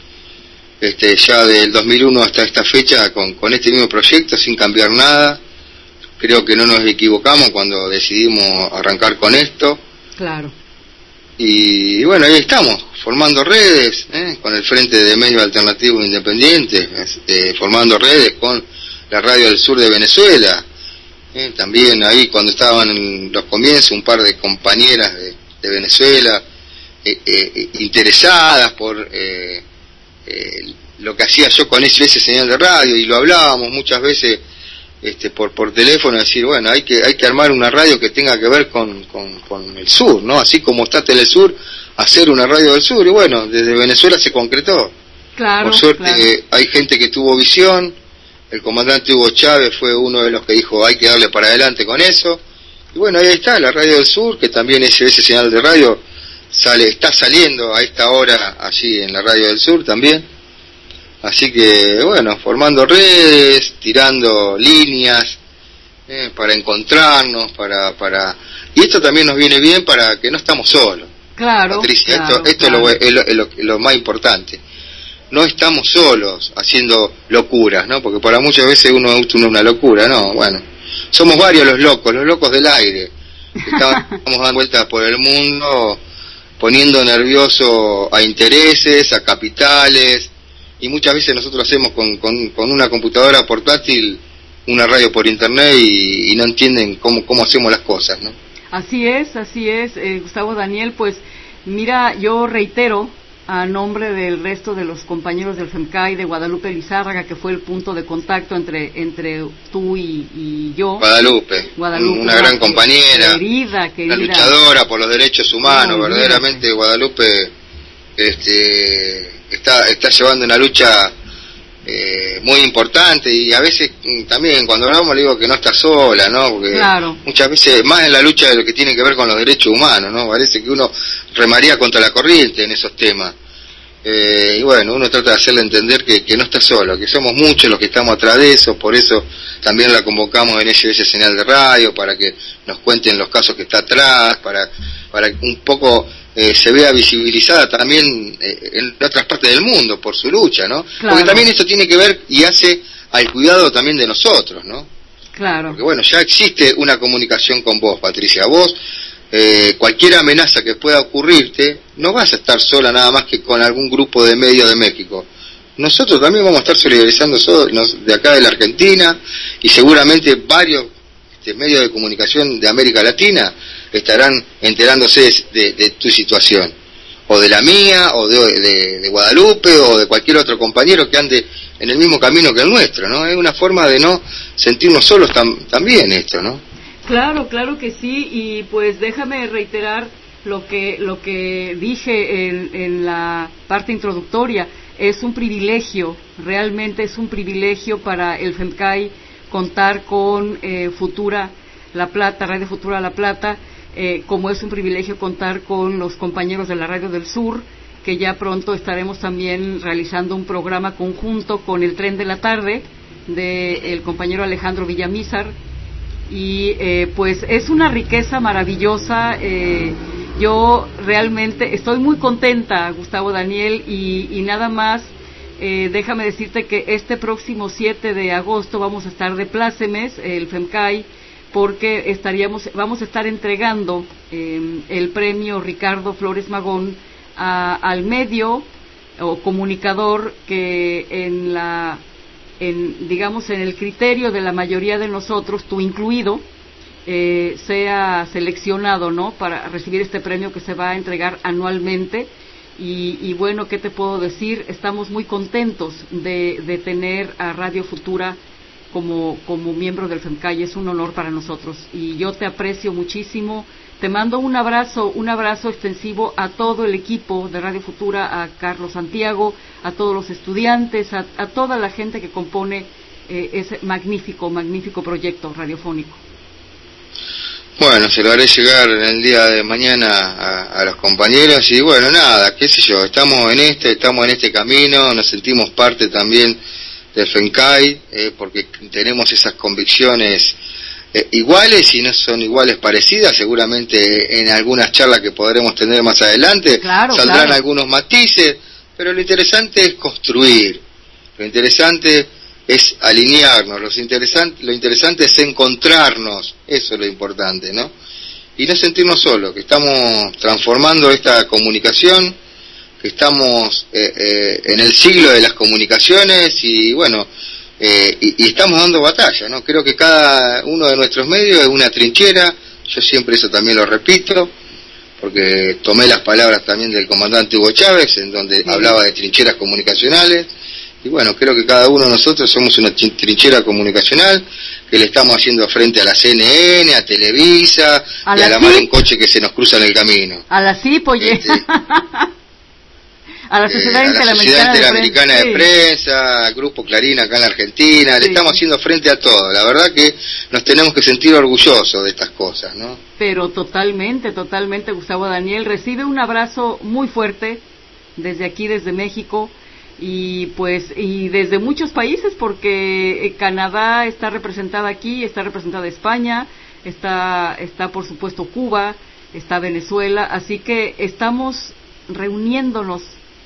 ya del 2001 hasta esta fecha con este mismo proyecto, sin cambiar nada. Creo que no nos equivocamos cuando decidimos arrancar con esto. Claro. Y bueno, ahí estamos, formando redes, con el Frente de Medios Alternativos Independientes, formando redes con la Radio del Sur de Venezuela. También ahí cuando estaban en los comienzos un par de compañeras de Venezuela interesadas por lo que hacía yo con ese señal de radio, y lo hablábamos muchas veces por teléfono, decir, bueno, hay que armar una radio que tenga que ver con el sur, ¿no? Así como está Telesur, hacer una radio del sur, y bueno, desde Venezuela se concretó. Claro, por suerte, claro. Hay gente que tuvo visión. El comandante Hugo Chávez fue uno de los que dijo, hay que darle para adelante con eso, y bueno, ahí está la Radio del Sur, que también ese señal de radio está saliendo a esta hora allí en la Radio del Sur también. Así que, bueno, formando redes, tirando líneas, para encontrarnos, y esto también nos viene bien para que no estamos solos. Claro, Patricia, claro, esto claro. Es lo más importante. No estamos solos haciendo locuras, ¿no? Porque para muchas veces uno es una locura, ¿no? Bueno, somos varios los locos del aire. Estamos dando vueltas por el mundo, poniendo nervioso a intereses, a capitales, y muchas veces nosotros hacemos con una computadora portátil una radio por internet y no entienden cómo hacemos las cosas, ¿no? Así es, Gustavo Daniel, pues mira, yo reitero a nombre del resto de los compañeros del FEMCAI, de Guadalupe Lizárraga, que fue el punto de contacto entre tú y yo. Guadalupe, una gran compañera, querida. Una luchadora por los derechos humanos, no, verdaderamente Guadalupe está llevando una lucha muy importante, y a veces también cuando hablamos le digo que no está sola, ¿no? Porque claro, muchas veces más en la lucha de lo que tiene que ver con los derechos humanos, ¿no? Parece que uno remaría contra la corriente en esos temas, y bueno, uno trata de hacerle entender que no está solo, que somos muchos los que estamos atrás de eso. Por eso también la convocamos en ese señal de radio, para que nos cuenten los casos que está atrás, para que un poco se vea visibilizada también en otras partes del mundo por su lucha, ¿no? Claro. Porque también esto tiene que ver y hace al cuidado también de nosotros, ¿no? Claro. Porque bueno, ya existe una comunicación con vos, Patricia. Vos, cualquier amenaza que pueda ocurrirte, no vas a estar sola nada más que con algún grupo de medios de México. Nosotros también vamos a estar solidarizando de acá de la Argentina, y seguramente varios medios de comunicación de América Latina estarán enterándose de tu situación, o de la mía, o de Guadalupe, o de cualquier otro compañero que ande en el mismo camino que el nuestro, ¿no? Es una forma de no sentirnos solos también esto, ¿no? Claro que sí, y pues déjame reiterar lo que dije en la parte introductoria. Es un privilegio, realmente es un privilegio para el FEMCAI contar con Futura La Plata, Radio Futura La Plata, como es un privilegio contar con los compañeros de la Radio del Sur, que ya pronto estaremos también realizando un programa conjunto con el Tren de la Tarde del compañero Alejandro Villamizar, y pues es una riqueza maravillosa. Yo realmente estoy muy contenta, Gustavo Daniel, y nada más, déjame decirte que este próximo 7 de agosto vamos a estar de plácemes, el FEMCAI, porque vamos a estar entregando el premio Ricardo Flores Magón al medio o comunicador que digamos en el criterio de la mayoría de nosotros, tú incluido, sea seleccionado, ¿no?, para recibir este premio que se va a entregar anualmente. y bueno, ¿qué te puedo decir? Estamos muy contentos de tener a Radio Futura como miembro del FEMCAY. Es un honor para nosotros y yo te aprecio muchísimo. Te mando un abrazo extensivo a todo el equipo de Radio Futura, a Carlos Santiago, a todos los estudiantes, a toda la gente que compone ese magnífico proyecto radiofónico. Bueno, se lo haré llegar en el día de mañana a los compañeros y bueno, nada, qué sé yo, estamos en este camino, nos sentimos parte también del FEMCAY, porque tenemos esas convicciones iguales y no son iguales parecidas, seguramente en algunas charlas que podremos tener más adelante saldrán algunos matices, pero lo interesante es construir, lo interesante es alinearnos, lo interesante es encontrarnos, eso es lo importante, ¿no? Y no sentirnos solos, que estamos transformando esta comunicación, que estamos en el siglo de las comunicaciones y bueno, y estamos dando batalla, ¿no? Creo que cada uno de nuestros medios es una trinchera, yo siempre eso también lo repito, porque tomé las palabras también del comandante Hugo Chávez, en donde hablaba de trincheras comunicacionales, y bueno, creo que cada uno de nosotros somos una trinchera comunicacional, que le estamos haciendo frente a la CNN, a Televisa, y a la mar en coche que se nos cruza en el camino. A la CIP, oye. A la Sociedad Interamericana de Prensa, al Grupo Clarín acá en la Argentina, le estamos haciendo frente a todo. La verdad que nos tenemos que sentir orgullosos de estas cosas, ¿no? Pero totalmente, Gustavo Daniel. Recibe un abrazo muy fuerte desde aquí, desde México, y desde muchos países, porque Canadá está representada aquí, está representada España, está por supuesto Cuba, está Venezuela, así que estamos reuniéndonos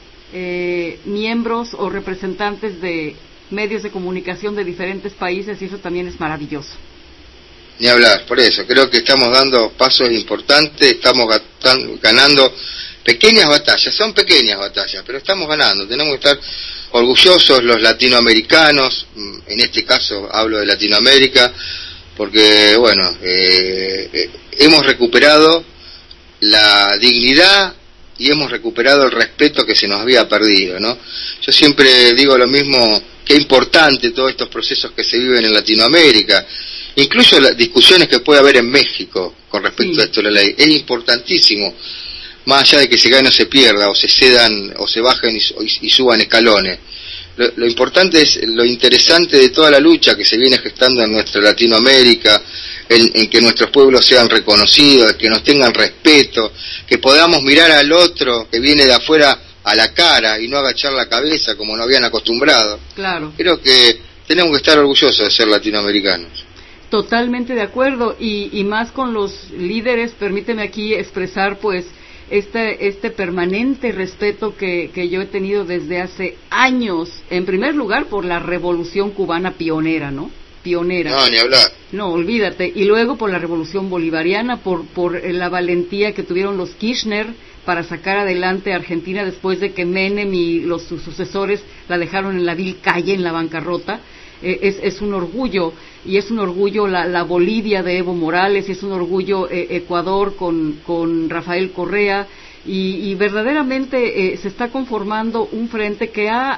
miembros o representantes de medios de comunicación de diferentes países, y eso también es maravilloso. Ni hablar, por eso, creo que estamos dando pasos importantes, estamos ganando pequeñas batallas, son pequeñas batallas, pero estamos ganando, tenemos que estar orgullosos los latinoamericanos, en este caso hablo de Latinoamérica, porque bueno, hemos recuperado la dignidad y hemos recuperado el respeto que se nos había perdido, ¿no? Yo siempre digo lo mismo, qué importante todos estos procesos que se viven en Latinoamérica, incluso las discusiones que puede haber en México con respecto a esto de la ley, es importantísimo, más allá de que se gane o se pierda, o se cedan, o se bajen y suban escalones. Lo importante es lo interesante de toda la lucha que se viene gestando en nuestra Latinoamérica, en que nuestros pueblos sean reconocidos, que nos tengan respeto, que podamos mirar al otro que viene de afuera a la cara y no agachar la cabeza como nos habían acostumbrado. Claro. Creo que tenemos que estar orgullosos de ser latinoamericanos. Totalmente de acuerdo, y más con los líderes, permíteme aquí expresar pues este permanente respeto que yo he tenido desde hace años, en primer lugar por la Revolución Cubana pionera, ¿no? Pionera. No, ni hablar. No, olvídate. Y luego por la Revolución Bolivariana, por la valentía que tuvieron los Kirchner para sacar adelante a Argentina después de que Menem y sus sucesores la dejaron en la vil calle, en la bancarrota. Es un orgullo, y es un orgullo la Bolivia de Evo Morales, y es un orgullo Ecuador con Rafael Correa, y verdaderamente se está conformando un frente que ha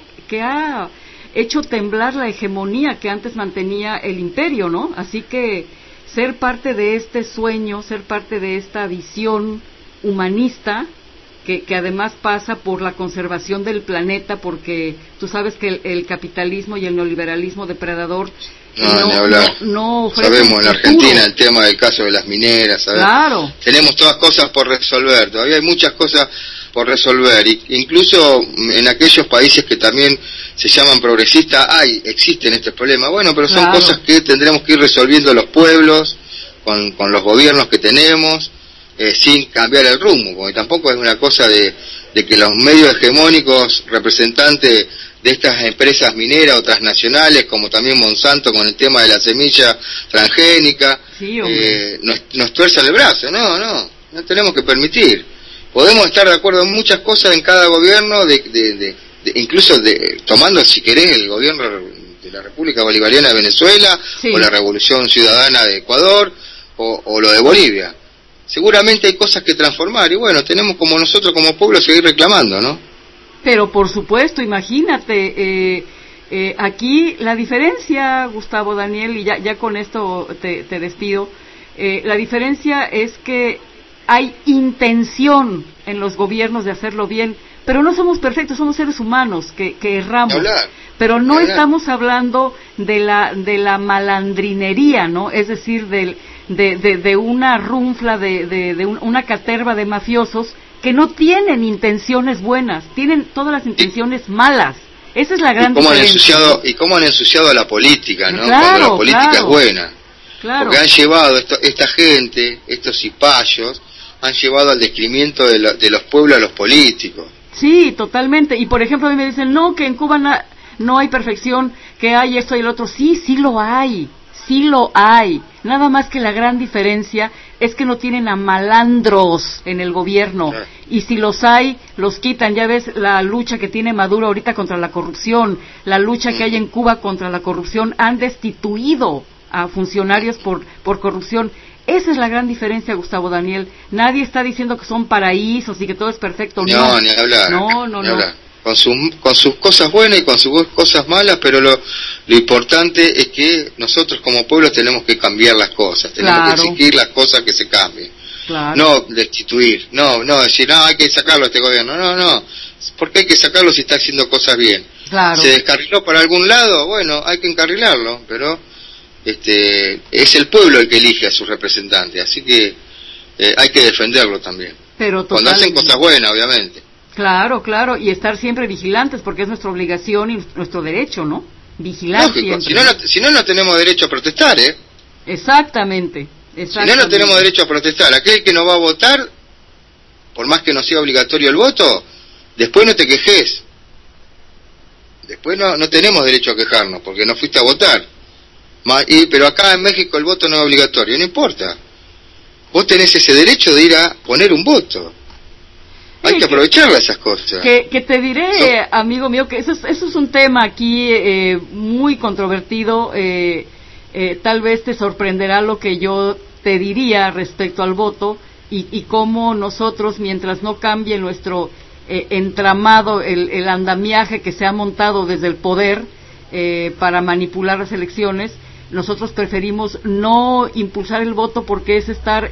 hecho temblar la hegemonía que antes mantenía el imperio, ¿no? Así que ser parte de este sueño, ser parte de esta visión humanista, que además pasa por la conservación del planeta, porque tú sabes que el capitalismo y el neoliberalismo depredador no ofrecen sabemos en la Argentina el tema del caso de las mineras, ¿sabes? Claro. Tenemos todas cosas por resolver, todavía hay muchas cosas por resolver, incluso en aquellos países que también se llaman progresistas, existen estos problemas, bueno, pero son cosas que tendremos que ir resolviendo los pueblos, con los gobiernos que tenemos, sin cambiar el rumbo, porque tampoco es una cosa de que los medios hegemónicos representantes de estas empresas mineras o transnacionales, como también Monsanto con el tema de la semilla transgénica, nos tuerzan el brazo. No tenemos que permitir. Podemos estar de acuerdo en muchas cosas en cada gobierno, incluso tomando, si querés, el gobierno de la República Bolivariana de Venezuela, o la Revolución Ciudadana de Ecuador, o lo de Bolivia. seguramente hay cosas que transformar, y bueno, tenemos como nosotros como pueblo seguir reclamando, ¿no? Pero por supuesto, imagínate, aquí la diferencia, Gustavo Daniel, y ya con esto te despido, la diferencia es que hay intención en los gobiernos de hacerlo bien, pero no somos perfectos, somos seres humanos que erramos. Pero no estamos hablando de la malandrinería, ¿no? Es decir, de una runfla, una caterva de mafiosos que no tienen intenciones buenas, tienen todas las intenciones malas. Esa es la gran diferencia. Y cómo han ensuciado la política, ¿no? Claro, cuando la política es buena. Claro. Porque han llevado esta gente, estos cipayos, han llevado al descrimiento de los pueblos a los políticos. Sí, totalmente. Y por ejemplo, a mí me dicen, no, que en Cuba no hay perfección, que hay esto y el otro. Sí lo hay. Nada más que la gran diferencia es que no tienen a malandros en el gobierno. Claro. Y si los hay, los quitan. Ya ves la lucha que tiene Maduro ahorita contra la corrupción, la lucha que hay en Cuba contra la corrupción. Han destituido a funcionarios por corrupción. Esa es la gran diferencia, Gustavo Daniel. Nadie está diciendo que son paraísos y que todo es perfecto. No, ni hablar. No. Hablar. Con sus cosas buenas y con sus cosas malas, pero lo importante es que nosotros como pueblo tenemos que cambiar las cosas, tenemos que exigir las cosas que se cambien. Claro. No destituir, no decir, no, hay que sacarlo a este gobierno, no, porque hay que sacarlo si está haciendo cosas bien. Claro. Se descarriló para algún lado, bueno, hay que encarrilarlo, pero es el pueblo el que elige a sus representantes, así que hay que defenderlo también. Pero cuando hacen cosas buenas, obviamente. Claro, y estar siempre vigilantes, porque es nuestra obligación y nuestro derecho, ¿no? Vigilar Lógico. siempre. Si no tenemos derecho a protestar, Exactamente. Si no tenemos derecho a protestar. Aquel que no va a votar, por más que no sea obligatorio el voto, después no te quejes. Después no tenemos derecho a quejarnos, porque no fuiste a votar. Pero acá en México el voto no es obligatorio, no importa. Vos tenés ese derecho de ir a poner un voto. Hay que aprovechar esas cosas. Que te diré, amigo mío, que eso es un tema aquí muy controvertido. Tal vez te sorprenderá lo que yo te diría respecto al voto y cómo nosotros, mientras no cambie nuestro entramado, el andamiaje que se ha montado desde el poder para manipular las elecciones, nosotros preferimos no impulsar el voto porque es estar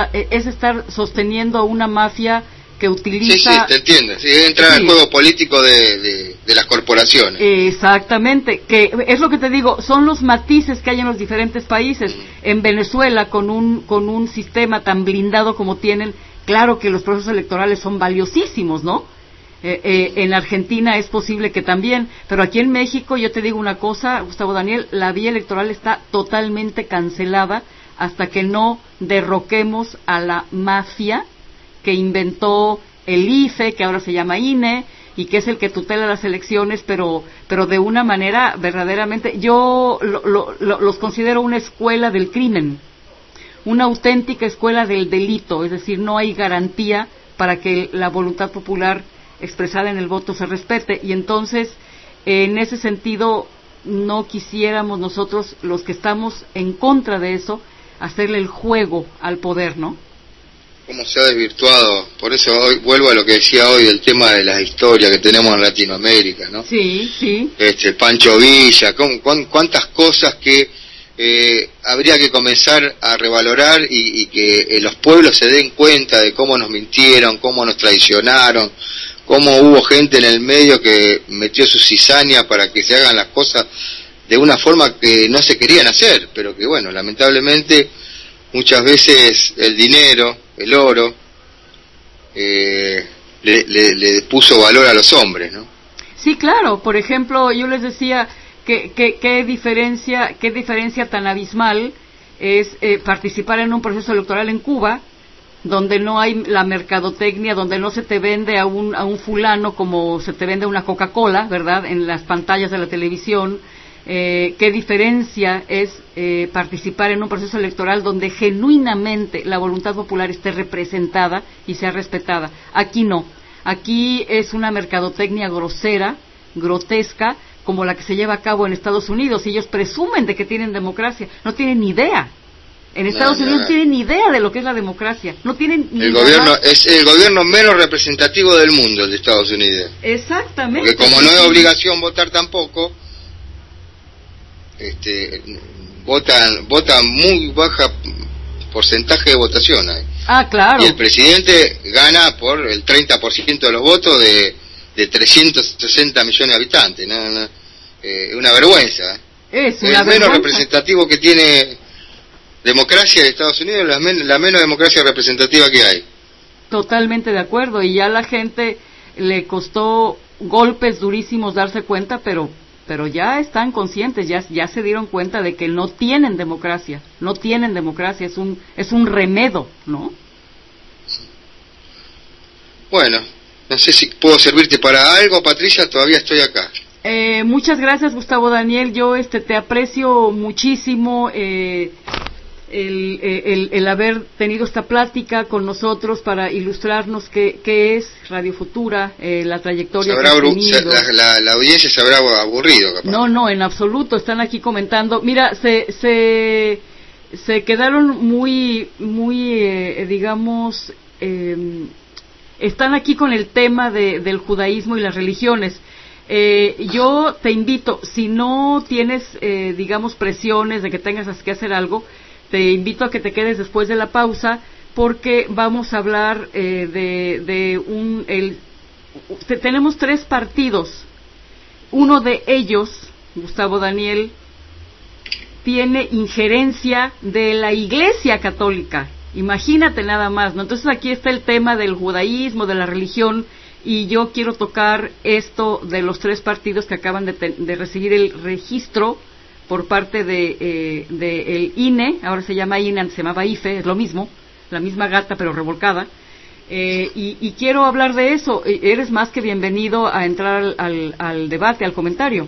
sosteniendo a una mafia que utiliza... Sí, te entiendo, entrar al juego político de las corporaciones. Exactamente, que es lo que te digo, son los matices que hay en los diferentes países. En Venezuela, con un sistema tan blindado como tienen, claro que los procesos electorales son valiosísimos, ¿no? En Argentina es posible que también, pero aquí en México, yo te digo una cosa, Gustavo Daniel, la vía electoral está totalmente cancelada hasta que no derroquemos a la mafia que inventó el IFE, que ahora se llama INE, y que es el que tutela las elecciones, pero de una manera verdaderamente, yo los considero una escuela del crimen, una auténtica escuela del delito, es decir, no hay garantía para que la voluntad popular expresada en el voto se respete, y entonces, en ese sentido, no quisiéramos nosotros, los que estamos en contra de eso, hacerle el juego al poder, ¿no? Cómo se ha desvirtuado, por eso hoy vuelvo a lo que decía hoy del tema de las historias que tenemos en Latinoamérica, ¿no? Sí. Pancho Villa, cuántas cosas que habría que comenzar a revalorar y que los pueblos se den cuenta de cómo nos mintieron, cómo nos traicionaron, cómo hubo gente en el medio que metió su cizaña para que se hagan las cosas de una forma que no se querían hacer, pero que bueno, lamentablemente muchas veces el dinero, el oro, le puso valor a los hombres, ¿no? Sí, claro. Por ejemplo, yo les decía qué diferencia tan abismal es participar en un proceso electoral en Cuba, donde no hay la mercadotecnia, donde no se te vende a un fulano como se te vende una Coca-Cola, ¿verdad?, en las pantallas de la televisión. Qué diferencia es participar en un proceso electoral donde genuinamente la voluntad popular esté representada y sea respetada. Aquí no. Aquí es una mercadotecnia grosera, grotesca, como la que se lleva a cabo en Estados Unidos, y ellos presumen de que tienen democracia, no tienen ni idea En Estados Unidos no tienen ni idea de lo que es la democracia. No tienen ni idea. Es el gobierno menos representativo del mundo, el de Estados Unidos. Exactamente. Porque como no es obligación votar tampoco, votan muy baja porcentaje de votación ahí. Ah, claro. Y el presidente gana por el 30% de los votos de 360 millones de habitantes. Una vergüenza. Es el menos representativo que tiene democracia de Estados Unidos, la menos democracia representativa que hay. Totalmente de acuerdo, y ya la gente le costó golpes durísimos darse cuenta, pero ya están conscientes, ya se dieron cuenta de que no tienen democracia, es un remedo, ¿no? Bueno, no sé si puedo servirte para algo, Patricia, todavía estoy acá. Muchas gracias, Gustavo Daniel, yo te aprecio muchísimo el haber tenido esta plática con nosotros para ilustrarnos qué es Radio Futura, la trayectoria que ha tenido. La audiencia se habrá aburrido, capaz. No, en absoluto, están aquí comentando. Mira, se quedaron muy digamos, están aquí con el tema del judaísmo y las religiones. Yo te invito, si no tienes, digamos, presiones de que tengas que hacer algo, te invito a que te quedes después de la pausa, porque vamos a hablar tenemos 3 partidos. Uno de ellos, Gustavo Daniel, tiene injerencia de la Iglesia Católica. Imagínate nada más, ¿no? Entonces aquí está el tema del judaísmo, de la religión, y yo quiero tocar esto de los 3 partidos que acaban de recibir el registro por parte de el INE, ahora se llama INE, antes se llamaba IFE, es lo mismo, la misma gata pero revolcada, y quiero hablar de eso. Eres más que bienvenido a entrar al debate, al comentario.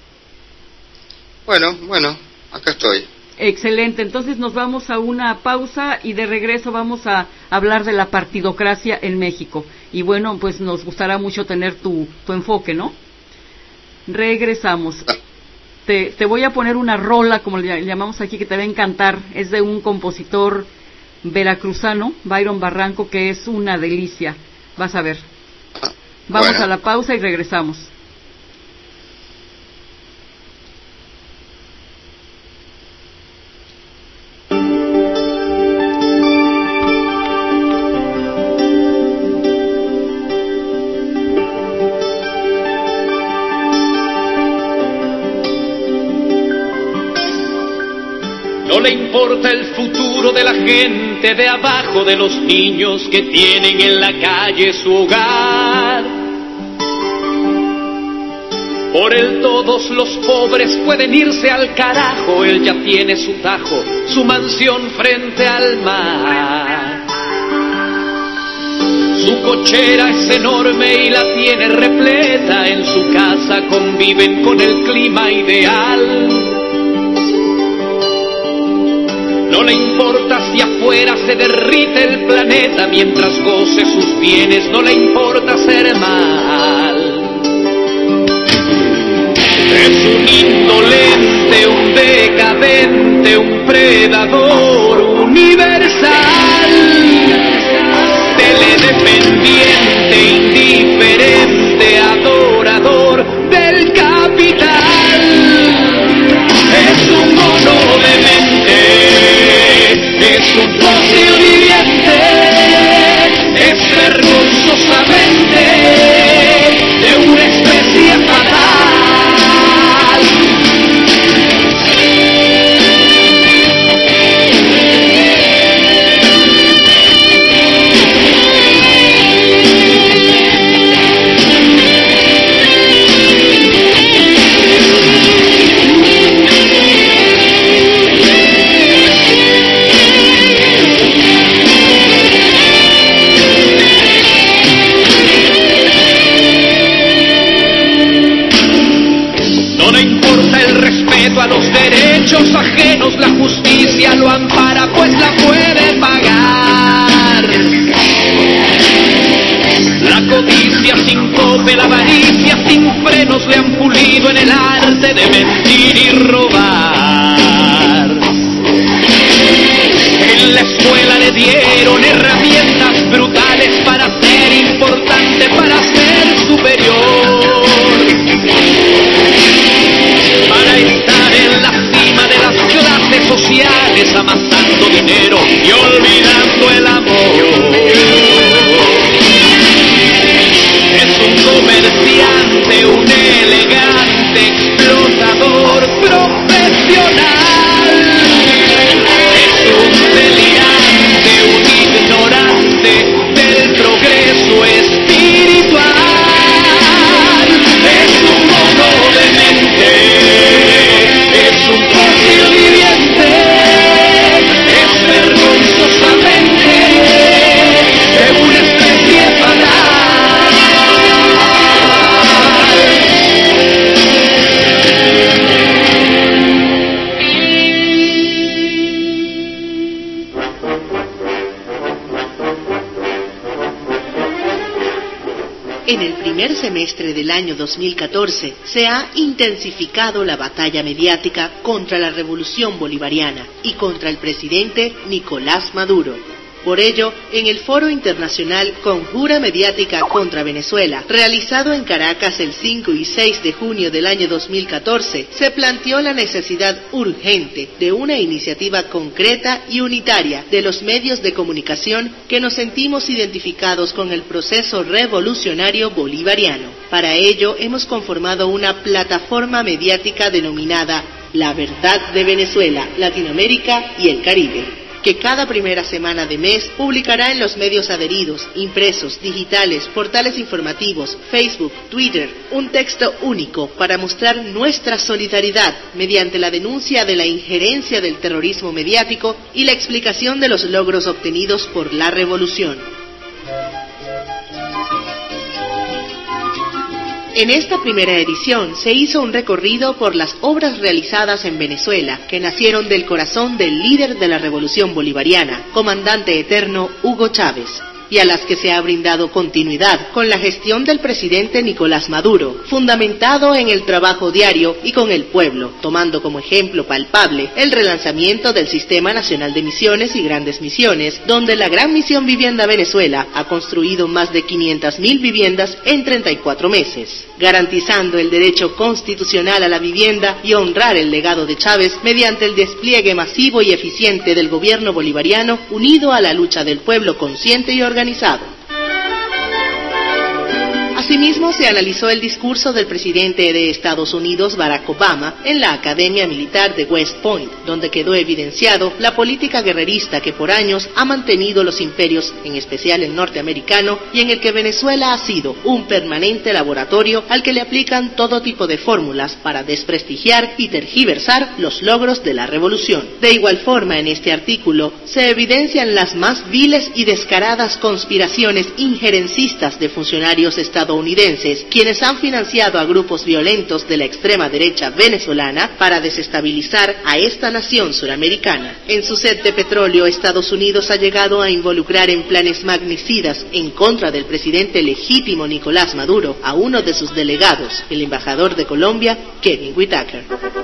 Bueno, acá estoy. Excelente, entonces nos vamos a una pausa y de regreso vamos a hablar de la partidocracia en México. Y bueno, pues nos gustará mucho tener tu enfoque, ¿no? Regresamos. Te voy a poner una rola, como le llamamos aquí, que te va a encantar. Es de un compositor veracruzano, Byron Barranco, que es una delicia. Vas a ver. Vamos a la pausa y regresamos. No le importa el futuro de la gente de abajo, de los niños que tienen en la calle su hogar. Por él todos los pobres pueden irse al carajo, él ya tiene su tajo, su mansión frente al mar. Su cochera es enorme y la tiene repleta, en su casa conviven con el clima ideal. No le importa si afuera se derrite el planeta, mientras goce sus bienes, no le importa ser mal. Es un indolente, un decadente, un predador universal, teledependiente, indiferente, adorador del capital. Es un mono de mente, es un fósil viviente, es vergonzosamente de una especie fatal. A los derechos ajenos la justicia lo ampara, pues la puede pagar. La codicia sin tope, la avaricia sin frenos le han pulido en el arte de mentir y robar. En el primer semestre del año 2014 se ha intensificado la batalla mediática contra la revolución bolivariana y contra el presidente Nicolás Maduro. Por ello, en el Foro Internacional Conjura Mediática contra Venezuela, realizado en Caracas el 5 y 6 de junio del año 2014, se planteó la necesidad urgente de una iniciativa concreta y unitaria de los medios de comunicación que nos sentimos identificados con el proceso revolucionario bolivariano. Para ello, hemos conformado una plataforma mediática denominada La Verdad de Venezuela, Latinoamérica y el Caribe, que cada primera semana de mes publicará en los medios adheridos, impresos, digitales, portales informativos, Facebook, Twitter, un texto único para mostrar nuestra solidaridad mediante la denuncia de la injerencia del terrorismo mediático y la explicación de los logros obtenidos por la revolución. En esta primera edición se hizo un recorrido por las obras realizadas en Venezuela, que nacieron del corazón del líder de la revolución bolivariana, comandante eterno Hugo Chávez, y a las que se ha brindado continuidad con la gestión del presidente Nicolás Maduro, fundamentado en el trabajo diario y con el pueblo, tomando como ejemplo palpable el relanzamiento del Sistema Nacional de Misiones y Grandes Misiones, donde la Gran Misión Vivienda Venezuela ha construido más de 500.000 viviendas en 34 meses, garantizando el derecho constitucional a la vivienda y honrar el legado de Chávez mediante el despliegue masivo y eficiente del gobierno bolivariano unido a la lucha del pueblo consciente y organizado. Asimismo, se analizó el discurso del presidente de Estados Unidos, Barack Obama, en la Academia Militar de West Point, donde quedó evidenciado la política guerrerista que por años ha mantenido los imperios, en especial el norteamericano, y en el que Venezuela ha sido un permanente laboratorio al que le aplican todo tipo de fórmulas para desprestigiar y tergiversar los logros de la revolución. De igual forma, en este artículo se evidencian las más viles y descaradas conspiraciones injerencistas de funcionarios estadounidenses, quienes han financiado a grupos violentos de la extrema derecha venezolana para desestabilizar a esta nación suramericana. En su sed de petróleo, Estados Unidos ha llegado a involucrar en planes magnicidas en contra del presidente legítimo Nicolás Maduro a uno de sus delegados, el embajador de Colombia, Kevin Whitaker.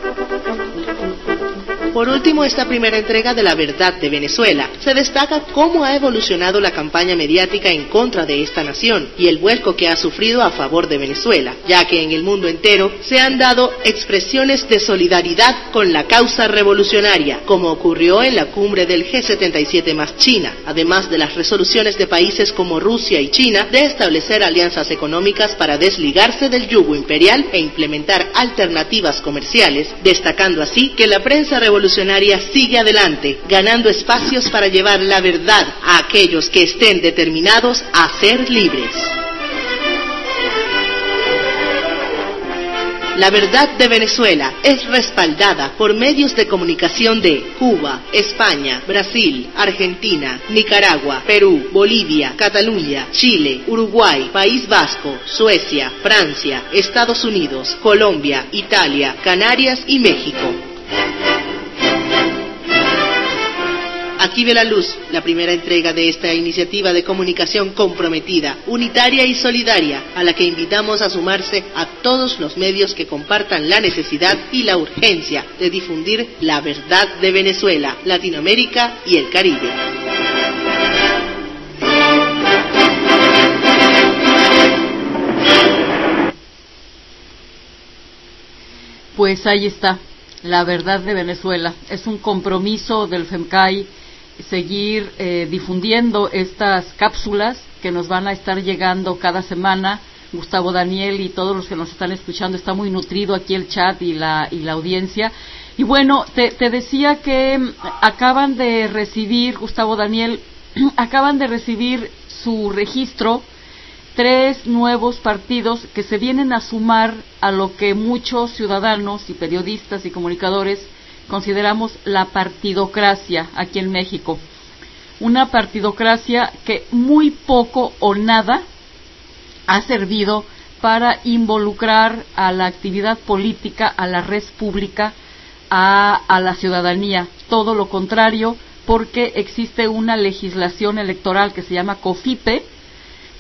Por último, esta primera entrega de La Verdad de Venezuela se destaca cómo ha evolucionado la campaña mediática en contra de esta nación y el vuelco que ha sufrido a favor de Venezuela, ya que en el mundo entero se han dado expresiones de solidaridad con la causa revolucionaria, como ocurrió en la cumbre del G77 más China, además de las resoluciones de países como Rusia y China de establecer alianzas económicas para desligarse del yugo imperial e implementar alternativas comerciales, destacando así que la prensa revolucionaria sigue adelante, ganando espacios para llevar la verdad a aquellos que estén determinados a ser libres. La Verdad de Venezuela es respaldada por medios de comunicación de Cuba, España, Brasil, Argentina, Nicaragua, Perú, Bolivia, Cataluña, Chile, Uruguay, País Vasco, Suecia, Francia, Estados Unidos, Colombia, Italia, Canarias y México. Aquí ve la luz la primera entrega de esta iniciativa de comunicación comprometida, unitaria y solidaria, a la que invitamos a sumarse a todos los medios que compartan la necesidad y la urgencia de difundir la verdad de Venezuela, Latinoamérica y el Caribe. Pues ahí está, La Verdad de Venezuela. Es un compromiso del FEMCAI seguir difundiendo estas cápsulas que nos van a estar llegando cada semana. Gustavo Daniel y todos los que nos están escuchando, está muy nutrido aquí el chat y la audiencia. Y bueno, te decía que acaban de recibir, Gustavo Daniel, acaban de recibir su registro 3 nuevos partidos que se vienen a sumar a lo que muchos ciudadanos y periodistas y comunicadores consideramos la partidocracia aquí en México. Una partidocracia que muy poco o nada ha servido para involucrar a la actividad política, a la red pública, a la ciudadanía. Todo lo contrario, porque existe una legislación electoral que se llama COFIPE,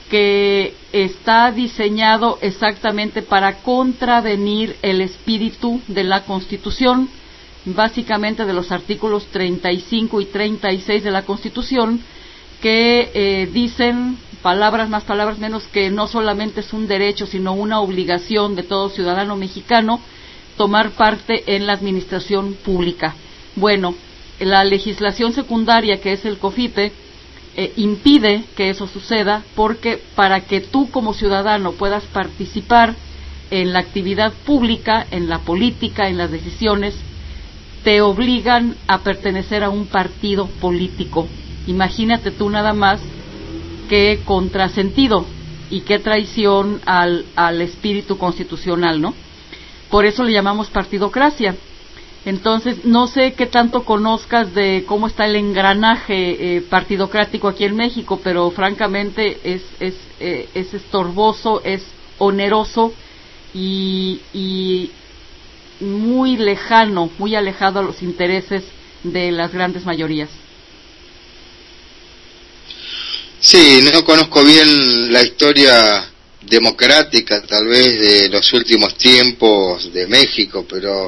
que está diseñado exactamente para contravenir el espíritu de la Constitución, básicamente de los artículos 35 y 36 de la Constitución, que dicen, palabras más, palabras menos, que no solamente es un derecho, sino una obligación de todo ciudadano mexicano tomar parte en la administración pública. Bueno, la legislación secundaria, que es el COFIPE, impide que eso suceda, porque para que tú como ciudadano puedas participar en la actividad pública, en la política, en las decisiones, te obligan a pertenecer a un partido político. Imagínate tú nada más qué contrasentido y qué traición al espíritu constitucional, ¿no? Por eso le llamamos partidocracia. Entonces, no sé qué tanto conozcas de cómo está el engranaje partidocrático aquí en México, pero francamente es estorboso, es oneroso y muy lejano, muy alejado a los intereses de las grandes mayorías. Sí, no conozco bien la historia democrática, tal vez, de los últimos tiempos de México, pero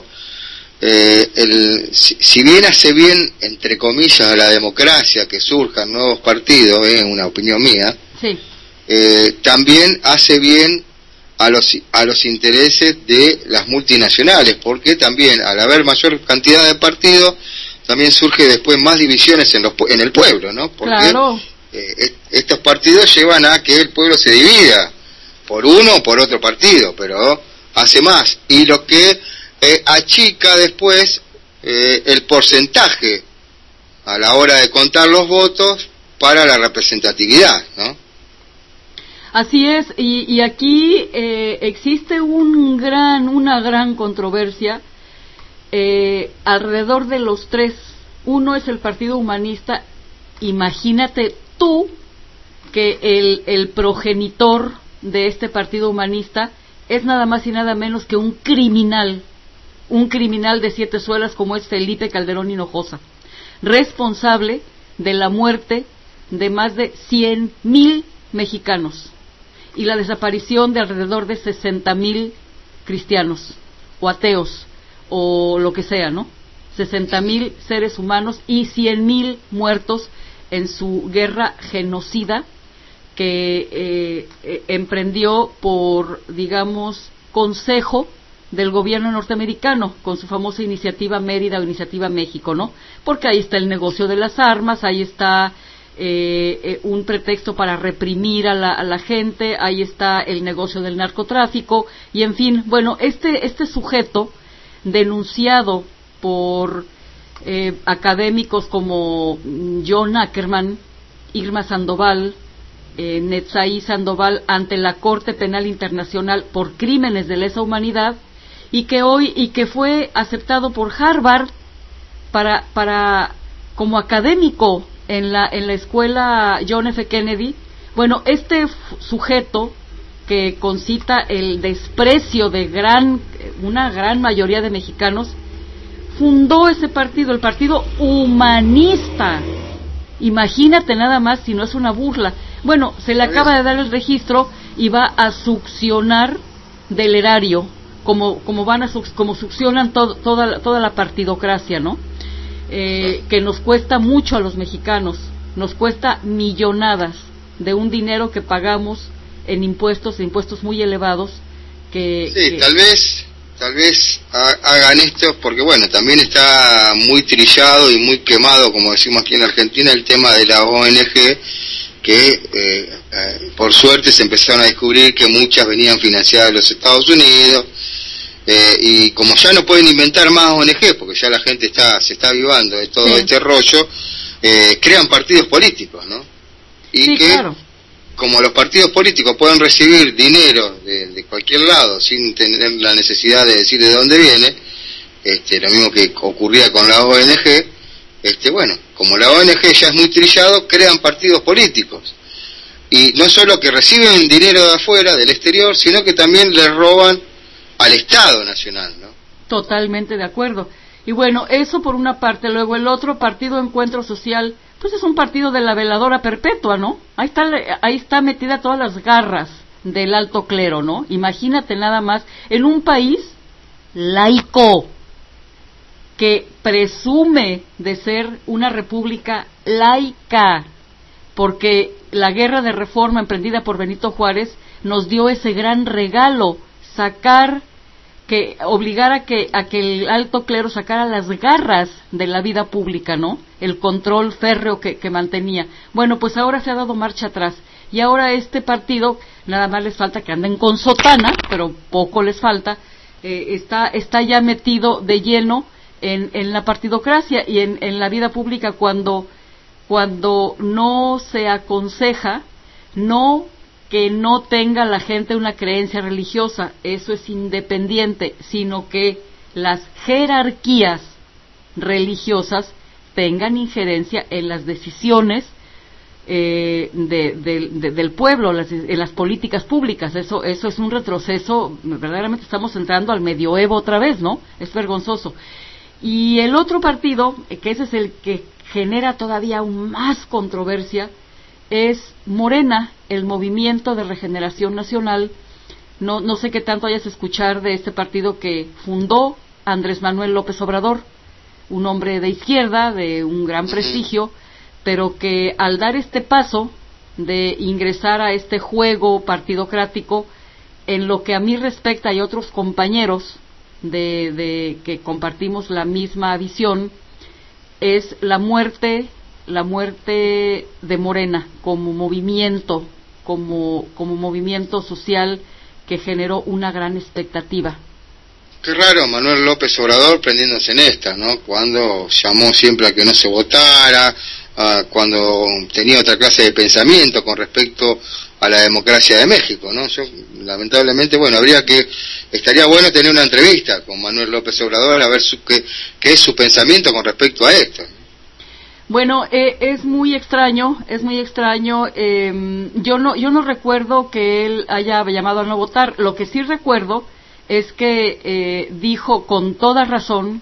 si bien hace bien, entre comillas, a la democracia que surjan nuevos partidos, una opinión mía, sí, también hace bien a los intereses de las multinacionales, porque también al haber mayor cantidad de partidos, también surge después más divisiones en el pueblo, ¿no? Porque claro. Estos partidos llevan a que el pueblo se divida por uno o por otro partido, pero hace más, y lo que achica después el porcentaje a la hora de contar los votos para la representatividad, ¿no? Así es, y aquí existe una gran controversia alrededor de los tres. Uno es el Partido Humanista. Imagínate tú que el progenitor de este Partido Humanista es nada más y nada menos que un criminal de 7 suelas, como es Felipe Calderón Hinojosa, responsable de la muerte de más de 100,000 mexicanos y la desaparición de alrededor de 60,000 cristianos o ateos o lo que sea, ¿no? 60,000 seres humanos y 100,000 muertos en su guerra genocida que emprendió por, digamos, consejo del gobierno norteamericano, con su famosa iniciativa Mérida o iniciativa México, ¿no? Porque ahí está el negocio de las armas, ahí está un pretexto para reprimir a la gente, ahí está el negocio del narcotráfico, y en fin, bueno, este sujeto, denunciado por académicos como John Ackerman, Irma Sandoval, Netzaí Sandoval, ante la Corte Penal Internacional por crímenes de lesa humanidad, y que fue aceptado por Harvard para como académico en la escuela John F. Kennedy. Bueno, este sujeto, que concita el desprecio de una gran mayoría de mexicanos, fundó ese partido, el Partido Humanista. Imagínate nada más si no es una burla. Bueno, se le acaba de dar el registro y va a succionar del erario, como succionan toda la partidocracia, ¿no? Que nos cuesta mucho a los mexicanos, nos cuesta millonadas de un dinero que pagamos en impuestos muy elevados. Tal vez hagan esto porque, bueno, también está muy trillado y muy quemado, como decimos aquí en Argentina, el tema de la ONG, que por suerte se empezaron a descubrir que muchas venían financiadas de los Estados Unidos, y como ya no pueden inventar más ONG, porque ya la gente se está avivando de todo este rollo, crean partidos políticos, ¿no? Y claro, como los partidos políticos pueden recibir dinero de cualquier lado sin tener la necesidad de decir de dónde viene, lo mismo que ocurría con la ONG, bueno, como la ONG ya es muy trillado, crean partidos políticos. Y no solo que reciben dinero de afuera, del exterior, sino que también le roban al Estado Nacional, ¿no? Totalmente de acuerdo. Y bueno, eso por una parte. Luego el otro, Partido Encuentro Social, pues es un partido de la veladora perpetua, ¿no? Ahí está metida todas las garras del alto clero, ¿no? Imagínate nada más, en un país laico, que presume de ser una república laica, porque la guerra de reforma emprendida por Benito Juárez nos dio ese gran regalo, obligar a que el alto clero sacara las garras de la vida pública, ¿no? El control férreo que mantenía. Bueno, pues ahora se ha dado marcha atrás, y ahora este partido, nada más les falta que anden con sotana, pero poco les falta, está ya metido de lleno en la partidocracia y en la vida pública, cuando no se aconseja que no tenga la gente una creencia religiosa, eso es independiente, sino que las jerarquías religiosas tengan injerencia en las decisiones del pueblo, en las políticas públicas. Eso es un retroceso, verdaderamente estamos entrando al medioevo otra vez, ¿no? Es vergonzoso. Y el otro partido, que ese es el que genera todavía aún más controversia, es Morena, el Movimiento de Regeneración Nacional. No sé qué tanto hayas escuchar de este partido que fundó Andrés Manuel López Obrador, un hombre de izquierda, de un gran prestigio, pero que al dar este paso de ingresar a este juego partidocrático, en lo que a mí respecta y otros compañeros de que compartimos la misma visión, es la muerte de Morena como movimiento social que generó una gran expectativa. Qué raro Manuel López Obrador prendiéndose en esta, ¿no? Cuando llamó siempre a que no se votara, cuando tenía otra clase de pensamiento con respecto a la democracia de México, ¿no? Yo, lamentablemente, bueno, estaría bueno tener una entrevista con Manuel López Obrador a ver qué es su pensamiento con respecto a esto. Bueno, es muy extraño, yo no recuerdo que él haya llamado a no votar. Lo que sí recuerdo es que dijo con toda razón,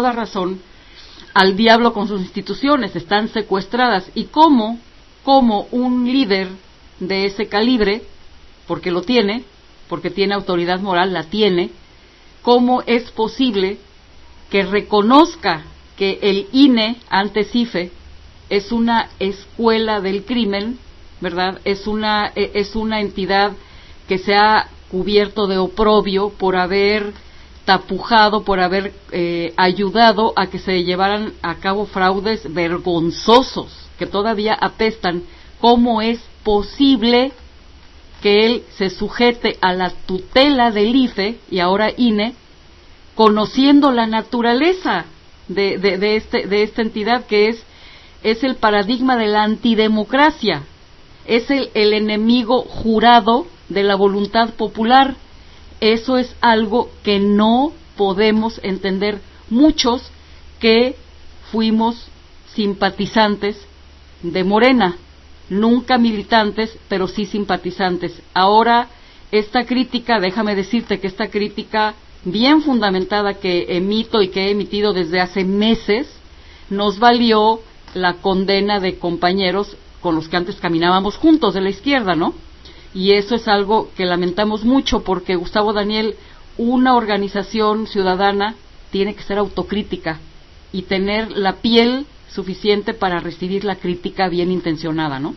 al diablo con sus instituciones, están secuestradas. Y como un líder de ese calibre, porque tiene autoridad moral, la tiene, ¿cómo es posible que reconozca que el INE, antes IFE, es una escuela del crimen, ¿verdad? Es una entidad que se ha cubierto de oprobio por haber tapujado, por haber ayudado a que se llevaran a cabo fraudes vergonzosos que todavía apestan? ¿Cómo es posible que él se sujete a la tutela del IFE y ahora INE, conociendo la naturaleza de esta entidad, que es el paradigma de la antidemocracia, es el enemigo jurado de la voluntad popular? Eso es algo que no podemos entender muchos que fuimos simpatizantes de Morena, nunca militantes, pero sí simpatizantes. Ahora, esta crítica, déjame decirte que esta crítica bien fundamentada que emito y que he emitido desde hace meses, nos valió la condena de compañeros con los que antes caminábamos juntos de la izquierda, ¿no? Y eso es algo que lamentamos mucho, porque, Gustavo Daniel, una organización ciudadana tiene que ser autocrítica y tener la piel suficiente para recibir la crítica bien intencionada, ¿no?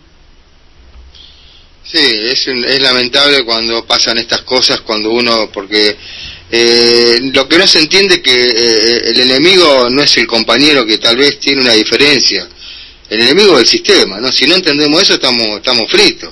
Sí, es lamentable cuando pasan estas cosas, porque lo que no se entiende que el enemigo no es el compañero que tal vez tiene una diferencia, el enemigo es el sistema, ¿no? Si no entendemos eso estamos fritos.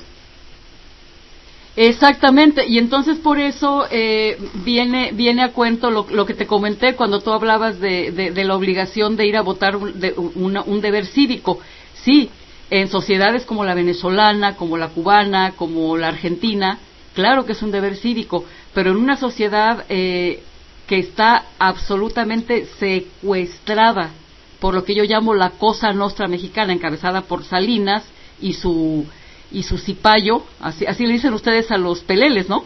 Exactamente, y entonces por eso viene a cuento lo que te comenté cuando tú hablabas de la obligación de ir a votar, un deber cívico. Sí, en sociedades como la venezolana, como la cubana, como la argentina, claro que es un deber cívico, pero en una sociedad que está absolutamente secuestrada por lo que yo llamo la Cosa Nostra mexicana, encabezada por Salinas y su cipayo, así le dicen ustedes a los peleles, ¿no?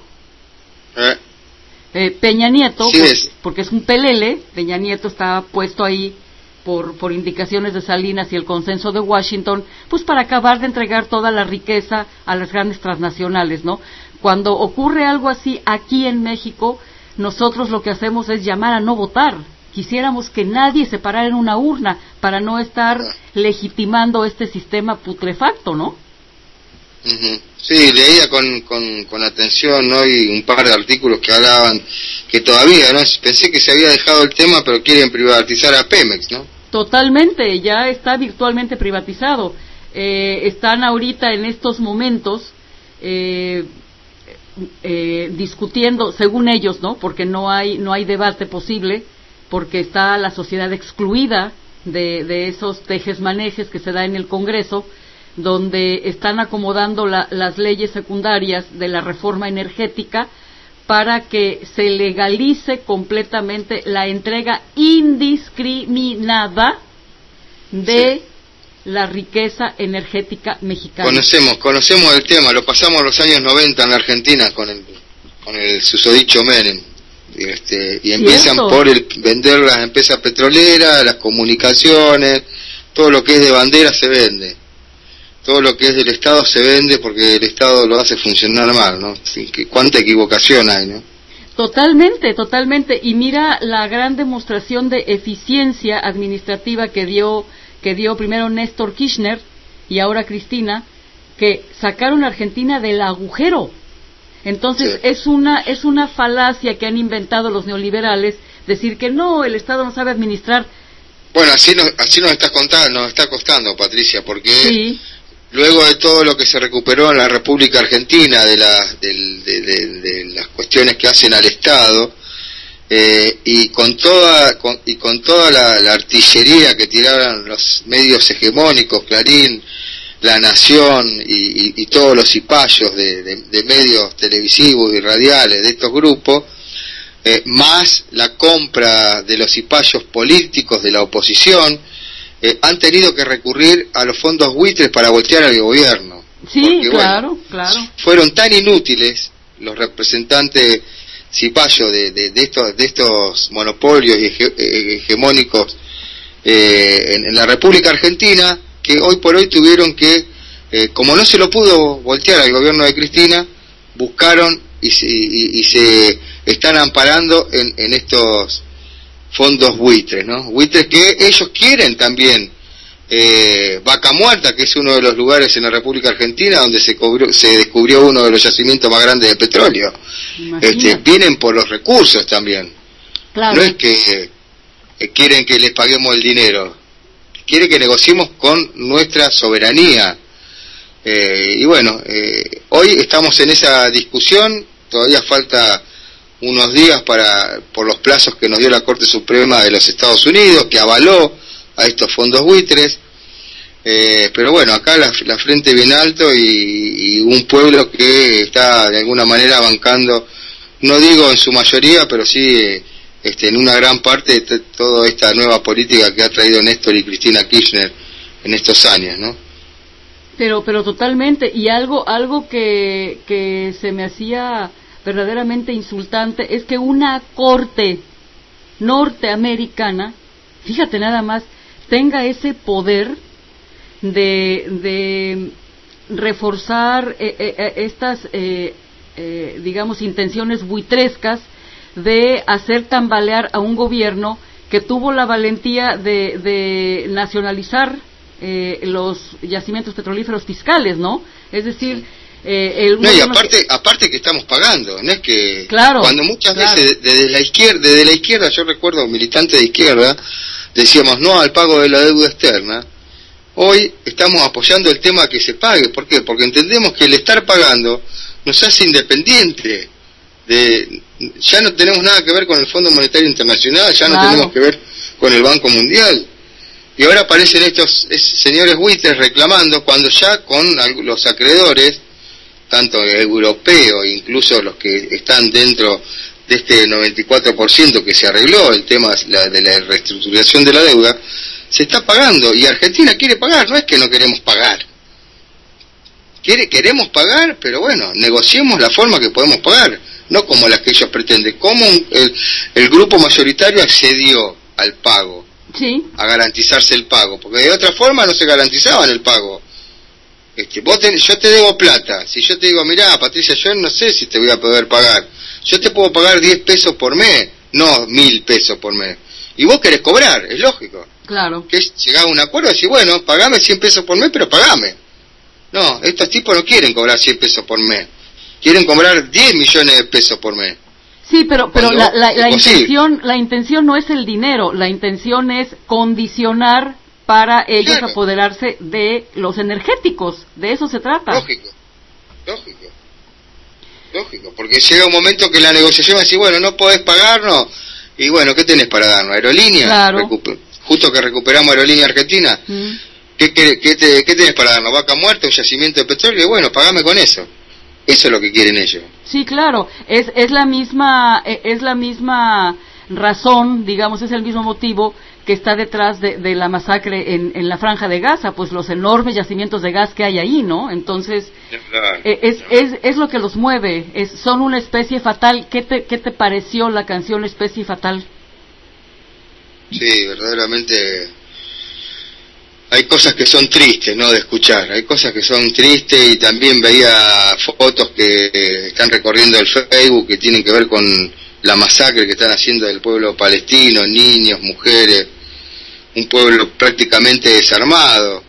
Peña Nieto, sí, porque es un pelele. Peña Nieto está puesto ahí por indicaciones de Salinas y el consenso de Washington, pues para acabar de entregar toda la riqueza a las grandes transnacionales, ¿no? Cuando ocurre algo así aquí en México, nosotros lo que hacemos es llamar a no votar. Quisiéramos que nadie se parara en una urna para no estar legitimando este sistema putrefacto, ¿no? Sí, leía con atención hoy un par de artículos que hablaban que todavía, ¿no? Pensé que se había dejado el tema, pero quieren privatizar a Pemex, ¿no? Totalmente, ya está virtualmente privatizado. Están ahorita en estos momentos discutiendo, según ellos, ¿no? Porque no hay debate posible, porque está la sociedad excluida de esos tejes-manejes que se da en el Congreso, donde están acomodando las leyes secundarias de la reforma energética para que se legalice completamente la entrega indiscriminada de la riqueza energética mexicana. Conocemos el tema, lo pasamos los años 90 en la Argentina con el susodicho Menem. Y empiezan por vender las empresas petroleras, las comunicaciones, todo lo que es de bandera se vende. Todo lo que es del Estado se vende porque el Estado lo hace funcionar mal, ¿no? Cuánta equivocación hay, ¿no? Totalmente. Y mira la gran demostración de eficiencia administrativa que dio primero Néstor Kirchner y ahora Cristina, que sacaron a Argentina del agujero. Entonces es una falacia que han inventado los neoliberales, decir que no, el Estado no sabe administrar. Bueno, así nos está costando, Patricia, porque luego de todo lo que se recuperó en la República Argentina de las cuestiones que hacen al Estado, y con toda la artillería que tiraron los medios hegemónicos, Clarín, La Nación y todos los cipayos de medios televisivos y radiales de estos grupos, más la compra de los cipayos políticos de la oposición, han tenido que recurrir a los fondos buitres para voltear al gobierno. Sí, porque, claro. Fueron tan inútiles los representantes cipayos de estos monopolios hegemónicos en la República Argentina, que hoy por hoy tuvieron que, como no se lo pudo voltear al gobierno de Cristina, buscaron y se están amparando en estos fondos buitres, ¿no? Buitres que ellos quieren también. Vaca Muerta, que es uno de los lugares en la República Argentina donde se descubrió uno de los yacimientos más grandes de petróleo. Vienen por los recursos también. Claro. No es que quieren que les paguemos el dinero, quieren que negociemos con nuestra soberanía. Y bueno, hoy estamos en esa discusión, todavía falta unos días por los plazos que nos dio la Corte Suprema de los Estados Unidos, que avaló a estos fondos buitres, pero bueno, acá la frente bien alto y un pueblo que está de alguna manera bancando, no digo en su mayoría, pero sí en una gran parte de toda esta nueva política que ha traído Néstor y Cristina Kirchner en estos años, ¿no? Pero totalmente, y algo que se me hacía verdaderamente insultante es que una corte norteamericana, fíjate nada más, tenga ese poder de reforzar estas digamos intenciones buitrescas de hacer tambalear a un gobierno que tuvo la valentía de nacionalizar los yacimientos petrolíferos fiscales, ¿no? Es decir, y aparte que estamos pagando, no es que claro, cuando muchas veces desde la izquierda, yo recuerdo militantes de izquierda, decíamos no al pago de la deuda externa. Hoy estamos apoyando el tema que se pague. ¿Por qué? Porque entendemos que el estar pagando nos hace independiente. Ya no tenemos nada que ver con el Fondo Monetario Internacional, ya no tenemos que ver con el Banco Mundial. Y ahora aparecen estos señores buitres reclamando cuando ya con los acreedores, tanto europeos, incluso los que están dentro de este 94% que se arregló el tema de la reestructuración de la deuda, se está pagando y Argentina quiere pagar, no es que no queremos pagar. Queremos pagar, pero bueno, negociemos la forma que podemos pagar, no como las que ellos pretenden. Como el grupo mayoritario accedió al pago Sí. A garantizarse el pago, porque de otra forma no se garantizaban el pago. Yo te debo plata. Si yo te digo, mirá, Patricia, yo no sé si te voy a poder pagar. Yo te puedo pagar 10 pesos por mes, no 1000 pesos por mes. Y vos querés cobrar, es lógico. Claro. Que llegar a un acuerdo y decir, bueno, pagame 100 pesos por mes, pero pagame. No, estos tipos no quieren cobrar 100 pesos por mes. Quieren cobrar 10 millones de pesos por mes. Sí, pero la intención no es el dinero, la intención es condicionar para ellos apoderarse de los energéticos, de eso se trata. Lógico, porque llega un momento que la negociación va a decir, bueno, no podés pagarnos, y bueno, ¿qué tenés para darnos? ¿Aerolínea? Claro. Justo que recuperamos Aerolínea Argentina, ¿qué tenés para darnos? ¿Vaca muerta, un yacimiento de petróleo? Y bueno, pagame con eso. Eso es lo que quieren ellos. Sí, claro, es la misma razón, digamos, es el mismo motivo que está detrás de la masacre en la Franja de Gaza, pues los enormes yacimientos de gas que hay ahí, ¿no? Entonces, es lo que los mueve, son una especie fatal. ¿Qué te pareció la canción Especie Fatal? Sí, verdaderamente hay cosas que son tristes, ¿no?, de escuchar, hay cosas que son tristes, y también veía fotos que están recorriendo el Facebook que tienen que ver con la masacre que están haciendo del pueblo palestino, niños, mujeres, un pueblo prácticamente desarmado.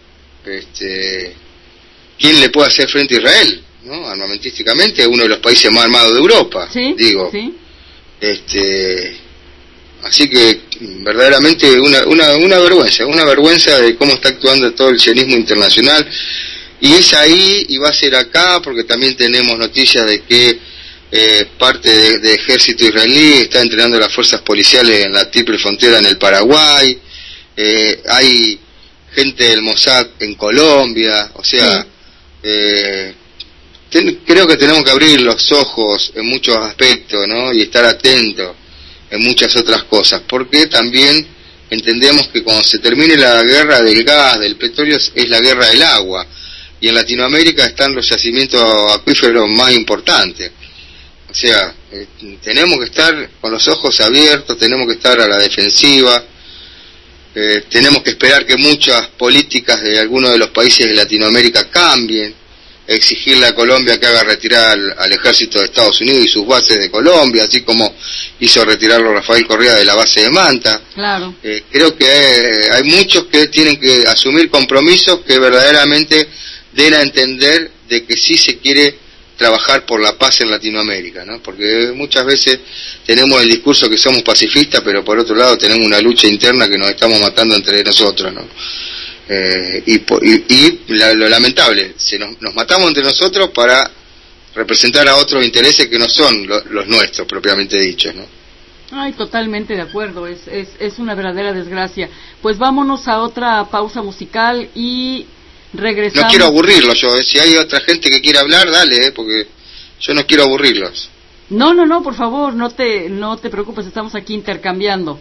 ¿Quién le puede hacer frente a Israel, no? Armamentísticamente, uno de los países más armados de Europa, ¿sí? Digo. ¿Sí? Así que verdaderamente una vergüenza de cómo está actuando todo el sionismo internacional, y es ahí y va a ser acá, porque también tenemos noticias de que parte de ejército israelí está entrenando las fuerzas policiales en la triple frontera en el Paraguay, hay gente del Mossad en Colombia, o sea, creo que tenemos que abrir los ojos en muchos aspectos, ¿no?, y estar atentos en muchas otras cosas, porque también entendemos que cuando se termine la guerra del gas, del petróleo, es la guerra del agua, y en Latinoamérica están los yacimientos acuíferos más importantes. O sea, tenemos que estar con los ojos abiertos, tenemos que estar a la defensiva, tenemos que esperar que muchas políticas de algunos de los países de Latinoamérica cambien, exigirle a Colombia que haga retirar al ejército de Estados Unidos y sus bases de Colombia, así como hizo retirarlo Rafael Correa de la base de Manta. Claro. Creo que hay muchos que tienen que asumir compromisos que verdaderamente den a entender de que sí se quiere trabajar por la paz en Latinoamérica, ¿no? Porque muchas veces tenemos el discurso que somos pacifistas, pero por otro lado tenemos una lucha interna que nos estamos matando entre nosotros, ¿no? Lo lamentable, nos matamos entre nosotros para representar a otros intereses que no son los nuestros propiamente dichos, ¿no? Ay, totalmente de acuerdo, es una verdadera desgracia. Pues vámonos a otra pausa musical y regresamos. No quiero aburrirlos yo, si hay otra gente que quiera hablar, dale, porque yo no quiero aburrirlos. No, por favor, no te preocupes, estamos aquí intercambiando.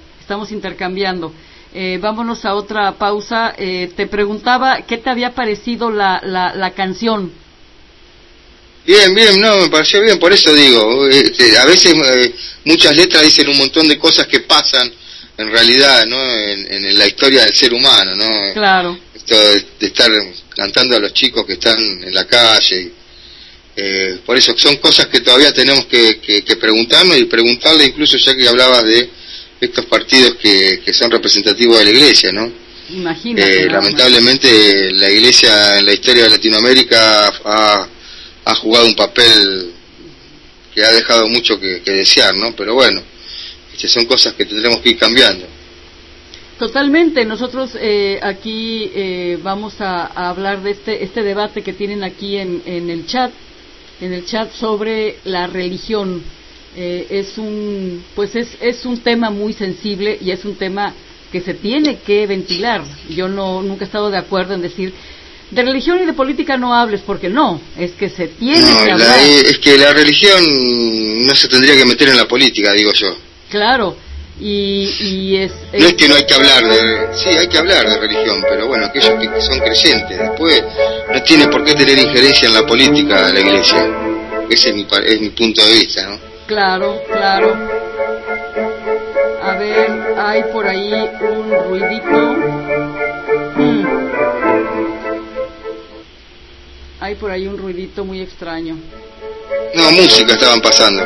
Vámonos a otra pausa. Te preguntaba qué te había parecido la canción. Bien, no, me pareció bien, por eso digo, a veces muchas letras dicen un montón de cosas que pasan en realidad, ¿no?, en la historia del ser humano, ¿no? Claro. Esto de estar cantando a los chicos que están en la calle, por eso son cosas que todavía tenemos que preguntarnos, y preguntarle incluso, ya que hablabas de estos partidos que son representativos de la Iglesia, ¿no? Imagínate. Lamentablemente la Iglesia en la historia de Latinoamérica ha jugado un papel que ha dejado mucho que desear, ¿no? Pero bueno, son cosas que tendremos que ir cambiando. Totalmente. Nosotros aquí vamos a hablar de este debate que tienen aquí en el chat sobre la religión. Es un tema muy sensible y es un tema que se tiene que ventilar. Yo nunca he estado de acuerdo en decir de religión y de política no hables, porque no, es que se tiene que hablar. Es que la religión no se tendría que meter en la política, digo yo. Claro, no es que no hay que hablar sí, hay que hablar de religión, pero bueno, aquellos que son creyentes, después no tiene por qué tener injerencia en la política de la Iglesia. Ese es mi punto de vista, ¿no? Claro. A ver. Hay por ahí un ruidito. Hay por ahí un ruidito muy extraño. No, música estaban pasando.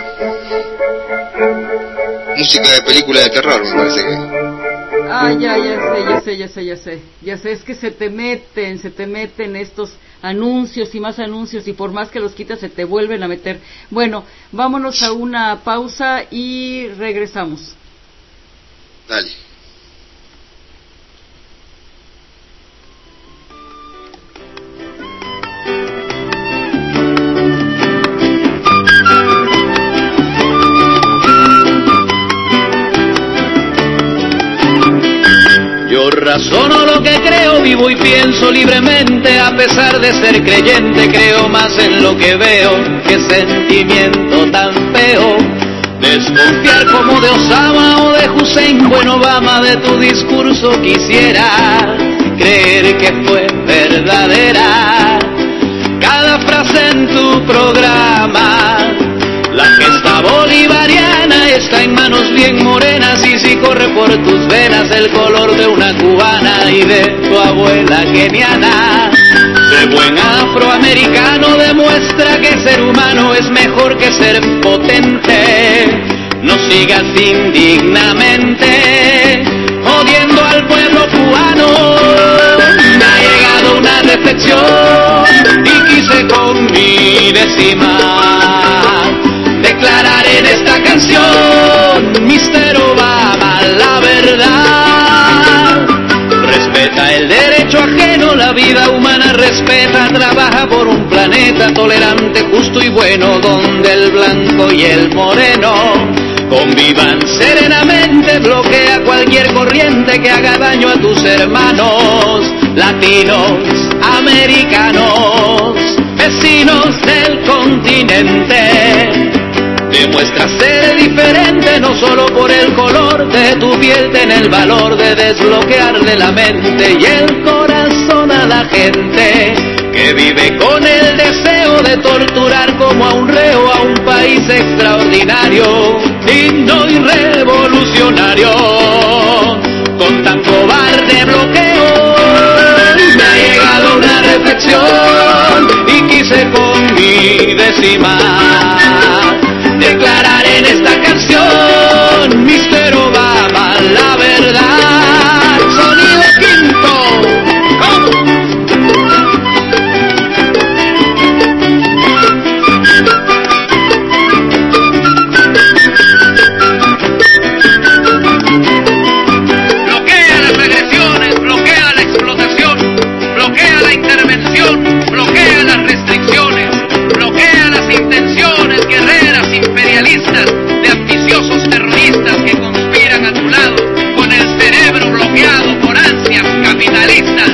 Música de película de terror, me parece que. Ah, ya sé. Es que se te meten estos anuncios y más anuncios, y por más que los quitas se te vuelven a meter. Bueno, vámonos a una pausa y regresamos. Dale. Yo razono lo que creo, vivo y pienso libremente, a pesar de ser creyente, creo más en lo que veo, qué sentimiento tan feo, desconfiar como de Osama o de Hussein, buen Obama, de tu discurso quisiera creer que fue verdadera, cada frase en tu programa. La gesta bolivariana está en manos bien morenas, y si corre por tus venas el color de una cubana y de tu abuela keniana. Ser buen afroamericano demuestra que ser humano es mejor que ser potente. No sigas indignamente odiando al pueblo cubano. Me ha llegado una reflexión y quise con mi décima declarar en esta canción, Mr. Obama, la verdad. Respeta el derecho ajeno, la vida humana respeta, trabaja por un planeta tolerante, justo y bueno, donde el blanco y el moreno convivan serenamente, bloquea cualquier corriente que haga daño a tus hermanos, latinos, americanos, vecinos del continente. Demuestra ser diferente, no solo por el color de tu piel, ten el valor de desbloquearle la mente y el corazón a la gente que vive con el deseo de torturar como a un reo a un país extraordinario, digno y revolucionario. Con tan cobarde bloqueo me ha llegado una reflexión y quise con mi décima declarar en esta canción, Mr. Obama, la verdad. Sonido quinto. Bloquea las agresiones, bloquea la explotación, bloquea la intervención, bloquea las restricciones, bloquea las intenciones guerreras imperialistas de ambiciosos terroristas que conspiran a tu lado con el cerebro bloqueado por ansias capitalistas.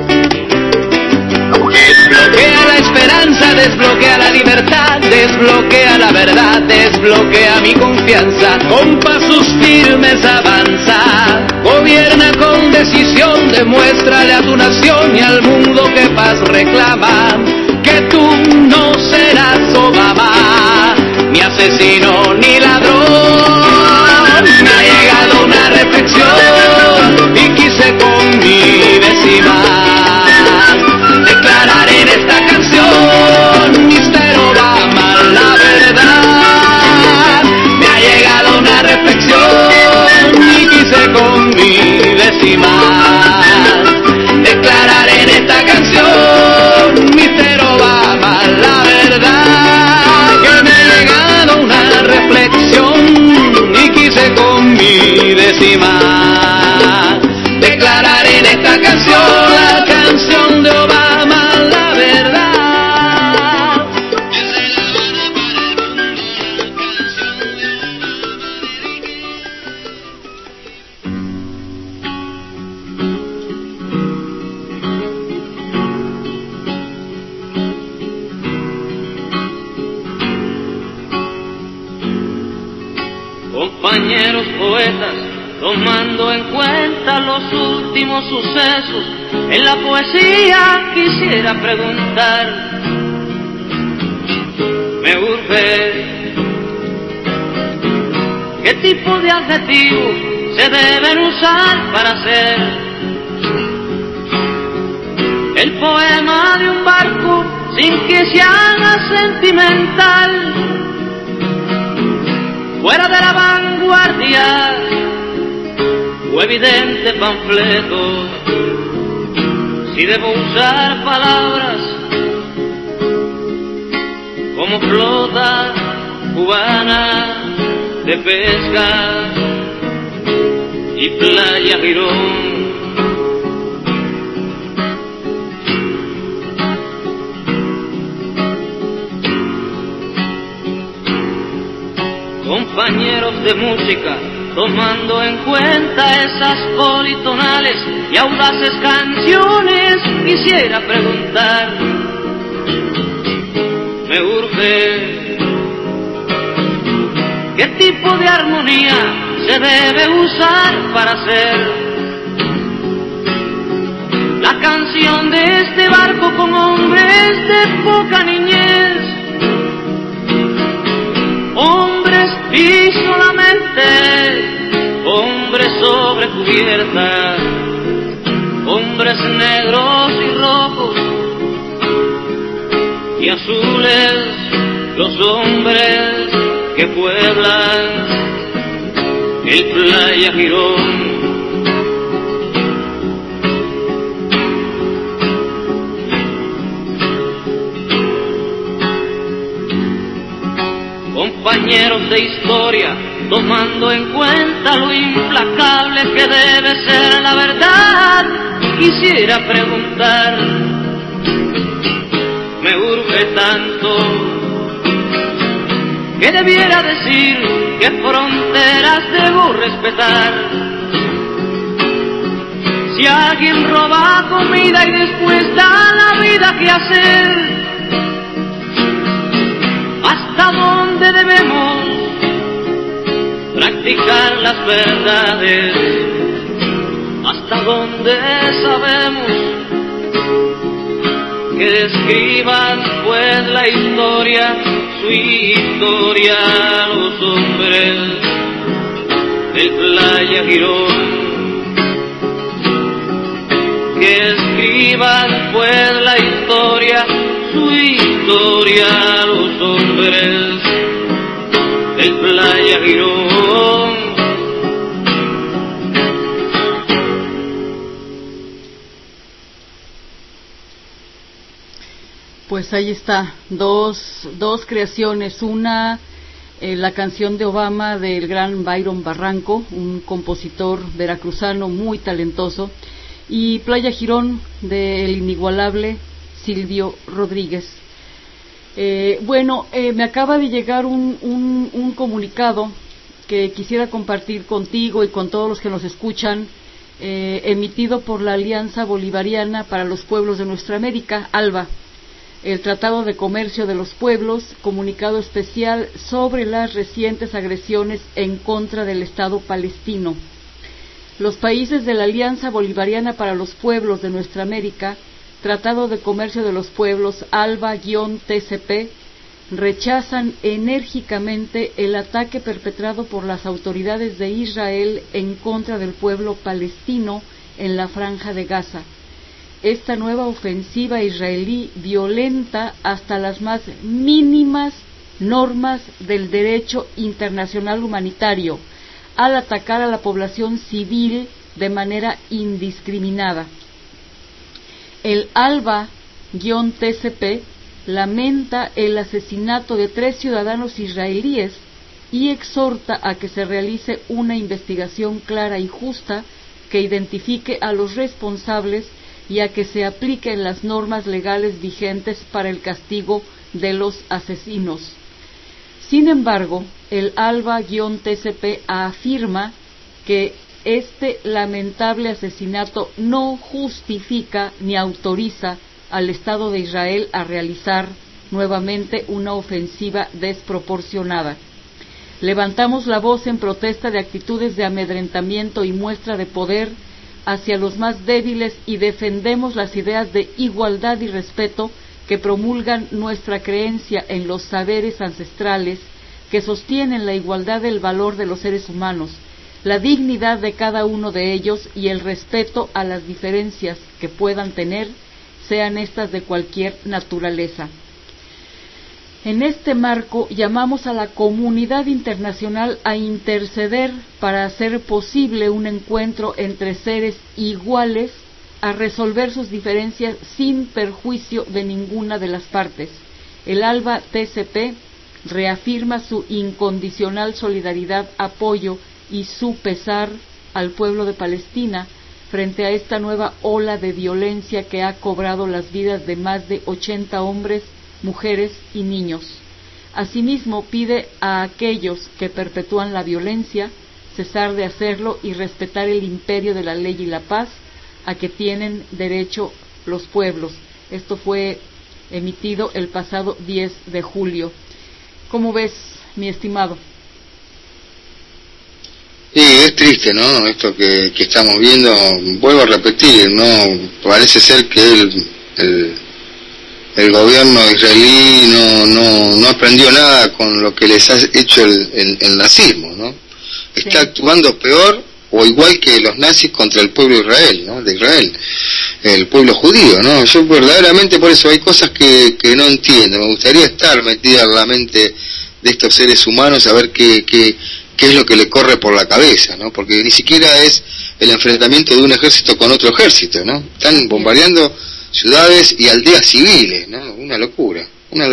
Desbloquea la esperanza, desbloquea la libertad, desbloquea la verdad, desbloquea mi confianza. Con pasos firmes avanza, gobierna con decisión, demuéstrale a tu nación y al mundo que paz reclama, que tú no serás Obama, ni asesino ni ladrón. Me ha llegado una reflexión y quise con mi décima declarar en esta canción, Mr. Obama, la verdad. Me ha llegado una reflexión y quise con mi décima declarar en esta canción, Mr. Obama, la verdad. Que me ha llegado una reflexión y quise con mi décima declarar en esta canción, la canción de Obama, la verdad. Compañeros poetas, tomando en cuenta los últimos sucesos, en la poesía quisiera preguntar, me urge, ¿qué tipo de adjetivos se deben usar para hacer el poema de un barco sin que se haga sentimental, fuera de la vanguardia o evidente panfleto. Si debo usar palabras como flota cubana de pesca y playa Girón, compañeros de música, tomando en cuenta esas politonales y audaces canciones, quisiera preguntar, me urge, ¿qué tipo de armonía se debe usar para hacer la canción de este barco con hombres de poca niñez? Hombres y solamente hombres sobre cubierta, hombres negros y rojos y azules, los hombres que pueblan el playa Girón. Compañeros de historia, tomando en cuenta lo implacable que debe ser la verdad, quisiera preguntar, me urge tanto, que debiera decir qué fronteras debo respetar. Si alguien roba comida y después da la vida, ¿qué hacer? ¿Hasta dónde debemos practicar las verdades? ¿Hasta dónde sabemos que escriban pues la historia, su historia, los hombres del playa Girón? Que escriban pues la historia, su historia, los hombres del playa Girón. Pues ahí está, dos creaciones, una la canción de Obama del gran Byron Barranco, un compositor veracruzano muy talentoso, y Playa Girón del inigualable Silvio Rodríguez. Me acaba de llegar un comunicado que quisiera compartir contigo y con todos los que nos escuchan, emitido por la Alianza Bolivariana para los Pueblos de Nuestra América, ALBA, el Tratado de Comercio de los Pueblos, comunicado especial sobre las recientes agresiones en contra del Estado palestino. Los países de la Alianza Bolivariana para los Pueblos de Nuestra América, Tratado de Comercio de los Pueblos, ALBA-TCP, rechazan enérgicamente el ataque perpetrado por las autoridades de Israel en contra del pueblo palestino en la Franja de Gaza. Esta nueva ofensiva israelí violenta hasta las más mínimas normas del derecho internacional humanitario, al atacar a la población civil de manera indiscriminada. El ALBA-TCP lamenta el asesinato de 3 ciudadanos israelíes y exhorta a que se realice una investigación clara y justa que identifique a los responsables y a que se apliquen las normas legales vigentes para el castigo de los asesinos. Sin embargo, el ALBA-TCP afirma que este lamentable asesinato no justifica ni autoriza al Estado de Israel a realizar nuevamente una ofensiva desproporcionada. Levantamos la voz en protesta de actitudes de amedrentamiento y muestra de poder hacia los más débiles y defendemos las ideas de igualdad y respeto que promulgan nuestra creencia en los saberes ancestrales que sostienen la igualdad del valor de los seres humanos, la dignidad de cada uno de ellos y el respeto a las diferencias que puedan tener, sean estas de cualquier naturaleza. En este marco llamamos a la comunidad internacional a interceder para hacer posible un encuentro entre seres iguales, a resolver sus diferencias sin perjuicio de ninguna de las partes. El ALBA TCP reafirma su incondicional solidaridad, apoyo y su pesar al pueblo de Palestina frente a esta nueva ola de violencia que ha cobrado las vidas de más de 80 hombres, mujeres y niños. Asimismo, pide a aquellos que perpetúan la violencia cesar de hacerlo y respetar el imperio de la ley y la paz a que tienen derecho los pueblos. Esto fue emitido el pasado 10 de julio. ¿Cómo ves, mi estimado? Sí, es triste, ¿no? Esto que estamos viendo, vuelvo a repetir, ¿no? Parece ser que el gobierno israelí no aprendió nada con lo que les ha hecho el nazismo, ¿no? Está actuando peor o igual que los nazis contra el pueblo de Israel, ¿no? De Israel, el pueblo judío, ¿no? Yo verdaderamente por eso hay cosas que no entiendo. Me gustaría estar metida en la mente de estos seres humanos a ver qué es lo que le corre por la cabeza, ¿no? Porque ni siquiera es el enfrentamiento de un ejército con otro ejército, ¿no? Están bombardeando ciudades y aldeas civiles, ¿no? Una locura.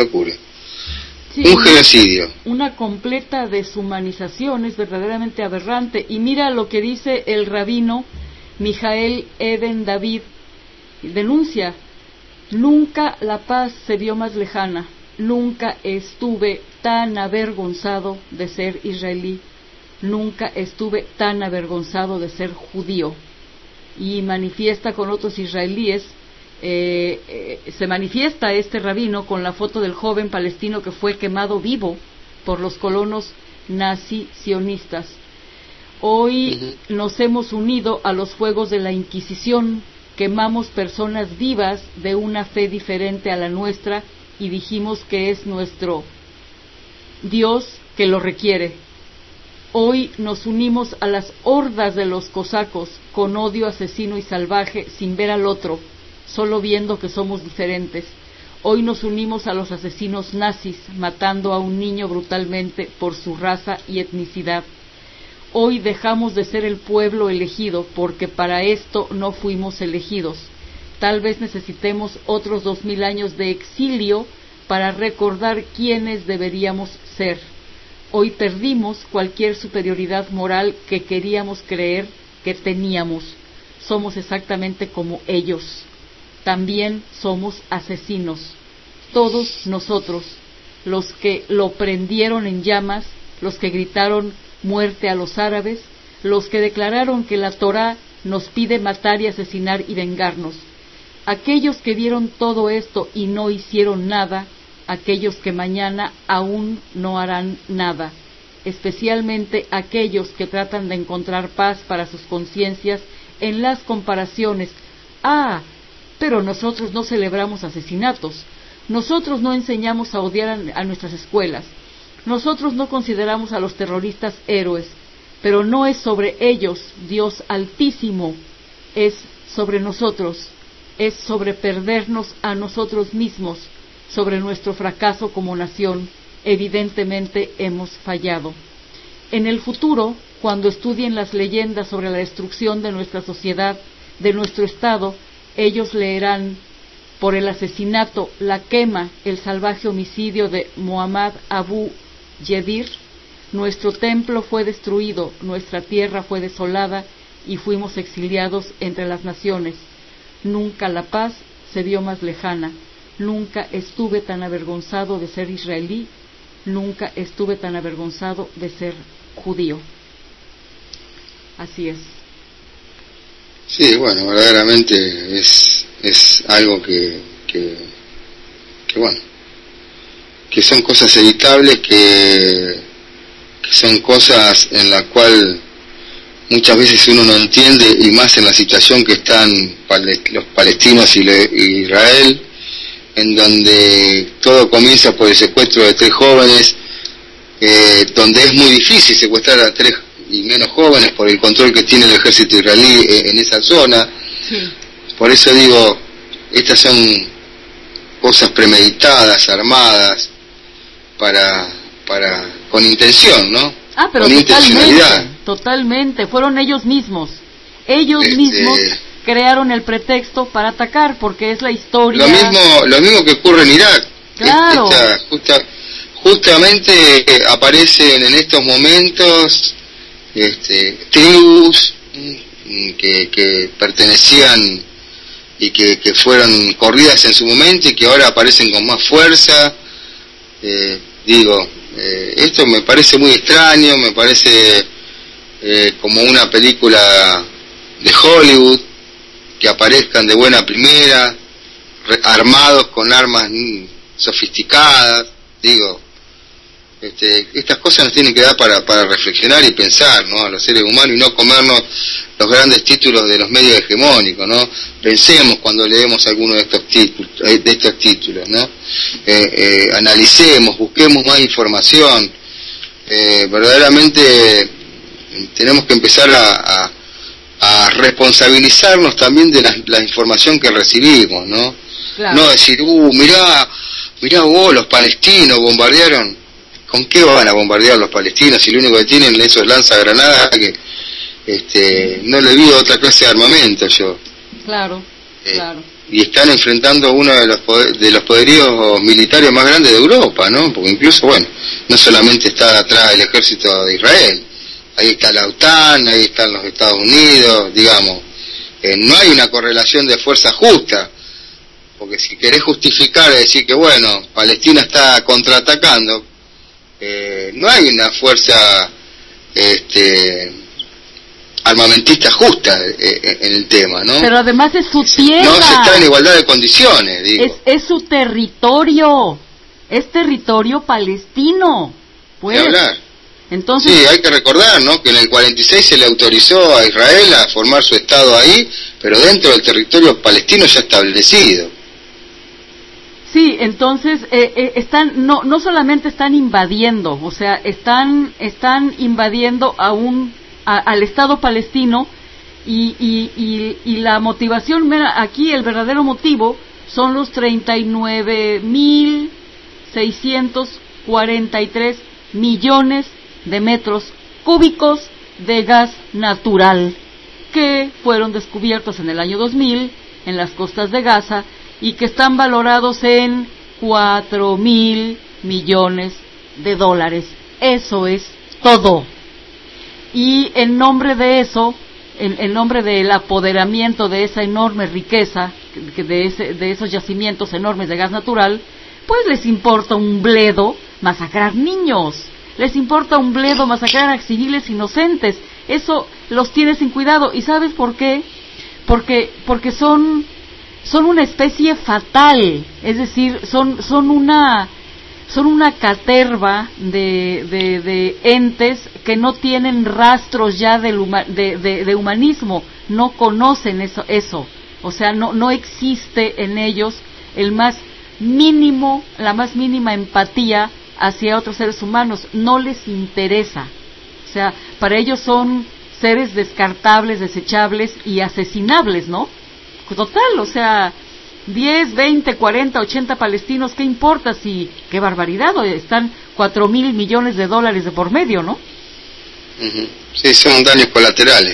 Sí, un genocidio. Una completa deshumanización, es verdaderamente aberrante. Y mira lo que dice el rabino Mijael Eben David, denuncia: nunca la paz se vio más lejana, nunca estuve tan avergonzado de ser israelí, nunca estuve tan avergonzado de ser judío. Y manifiesta con otros israelíes, se manifiesta este rabino con la foto del joven palestino que fue quemado vivo por los colonos nazi-sionistas. Hoy nos hemos unido a los fuegos de la Inquisición, quemamos personas vivas de una fe diferente a la nuestra y dijimos que es nuestro Dios que lo requiere. Hoy nos unimos a las hordas de los cosacos con odio asesino y salvaje, sin ver al otro, solo viendo que somos diferentes. Hoy nos unimos a los asesinos nazis, matando a un niño brutalmente por su raza y etnicidad. Hoy dejamos de ser el pueblo elegido, porque para esto no fuimos elegidos. Tal vez necesitemos otros 2000 años de exilio para recordar quiénes deberíamos ser. Hoy perdimos cualquier superioridad moral que queríamos creer que teníamos. Somos exactamente como ellos. También somos asesinos. Todos nosotros, los que lo prendieron en llamas, los que gritaron muerte a los árabes, los que declararon que la Torá nos pide matar y asesinar y vengarnos. Aquellos que vieron todo esto y no hicieron nada, aquellos que mañana aún no harán nada, especialmente aquellos que tratan de encontrar paz para sus conciencias en las comparaciones. Pero nosotros no celebramos asesinatos, nosotros no enseñamos a odiar a nuestras escuelas, nosotros no consideramos a los terroristas héroes, pero no es sobre ellos, Dios Altísimo, es sobre nosotros, es sobre perdernos a nosotros mismos, sobre nuestro fracaso como nación. Evidentemente hemos fallado. En el futuro, cuando estudien las leyendas sobre la destrucción de nuestra sociedad, de nuestro Estado, ellos leerán: por el asesinato, la quema, el salvaje homicidio de Muhammad Abu Yedir, nuestro templo fue destruido, nuestra tierra fue desolada y fuimos exiliados entre las naciones. Nunca la paz se vio más lejana, nunca estuve tan avergonzado de ser israelí, nunca estuve tan avergonzado de ser judío. Así es. Sí, bueno, verdaderamente es algo que bueno, que son cosas evitables, que son cosas en las cuales muchas veces uno no entiende, y más en la situación que están los palestinos y Israel, en donde todo comienza por el secuestro de 3 jóvenes, donde es muy difícil secuestrar a 3 y menos jóvenes por el control que tiene el ejército israelí en esa zona. Sí. Por eso digo, estas son cosas premeditadas, armadas, con intención, ¿no? Pero con intencionalidad. Totalmente, fueron ellos mismos mismos crearon el pretexto para atacar, porque es la historia. Lo mismo que ocurre en Irak. Claro. Justamente aparecen en estos momentos tribus que pertenecían y que fueron corridas en su momento y que ahora aparecen con más fuerza. Esto me parece muy extraño, me parece como una película de Hollywood, que aparezcan de buena primera, armados con armas sofisticadas. Estas cosas nos tienen que dar para reflexionar y pensar, ¿no?, a los seres humanos, y no comernos los grandes títulos de los medios hegemónicos, ¿no? Pensemos cuando leemos alguno de estos títulos, ¿no? Analicemos, busquemos más información. Verdaderamente tenemos que empezar a responsabilizarnos también de la información que recibimos, ¿no? Claro. No decir, mirá vos, los palestinos bombardearon. ¿Con qué van a bombardear los palestinos si lo único que tienen esos lanzagranadas que no le vi otra clase de armamento yo? Claro. Y están enfrentando uno de los poderíos militares más grandes de Europa, ¿no? Porque incluso, no solamente está atrás el ejército de Israel, ahí está la OTAN, ahí están los Estados Unidos, digamos. No hay una correlación de fuerza justa, porque si querés justificar y decir que, Palestina está contraatacando, no hay una fuerza armamentista justa en el tema, ¿no? Pero además es su tierra. No se está en igualdad de condiciones, digo. Es su territorio, es territorio palestino, pues. Entonces, sí, hay que recordar, ¿no?, que en el 46 se le autorizó a Israel a formar su estado ahí, pero dentro del territorio palestino ya establecido. Sí, entonces no solamente están invadiendo, o sea, están invadiendo al Estado palestino y la motivación, aquí el verdadero motivo son los 39.643 millones de metros cúbicos de gas natural que fueron descubiertos en el año 2000 en las costas de Gaza y que están valorados en 4.000 millones de dólares. Eso es todo. Y en nombre de eso, en nombre del apoderamiento de esa enorme riqueza, de esos yacimientos enormes de gas natural, pues les importa un bledo masacrar niños, les importa un bledo masacrar a civiles inocentes. Eso los tiene sin cuidado. ¿Y sabes por qué? Porque son una especie fatal, es decir, son una caterva de entes que no tienen rastros ya de humanismo, no conocen eso, o sea, no existe en ellos la más mínima empatía hacia otros seres humanos, no les interesa, o sea, para ellos son seres descartables, desechables y asesinables, ¿no? Total, o sea, 10, 20, 40, 80 palestinos, ¿qué importa si, qué barbaridad, están 4.000 millones de dólares de por medio, ¿no? Sí, son daños colaterales.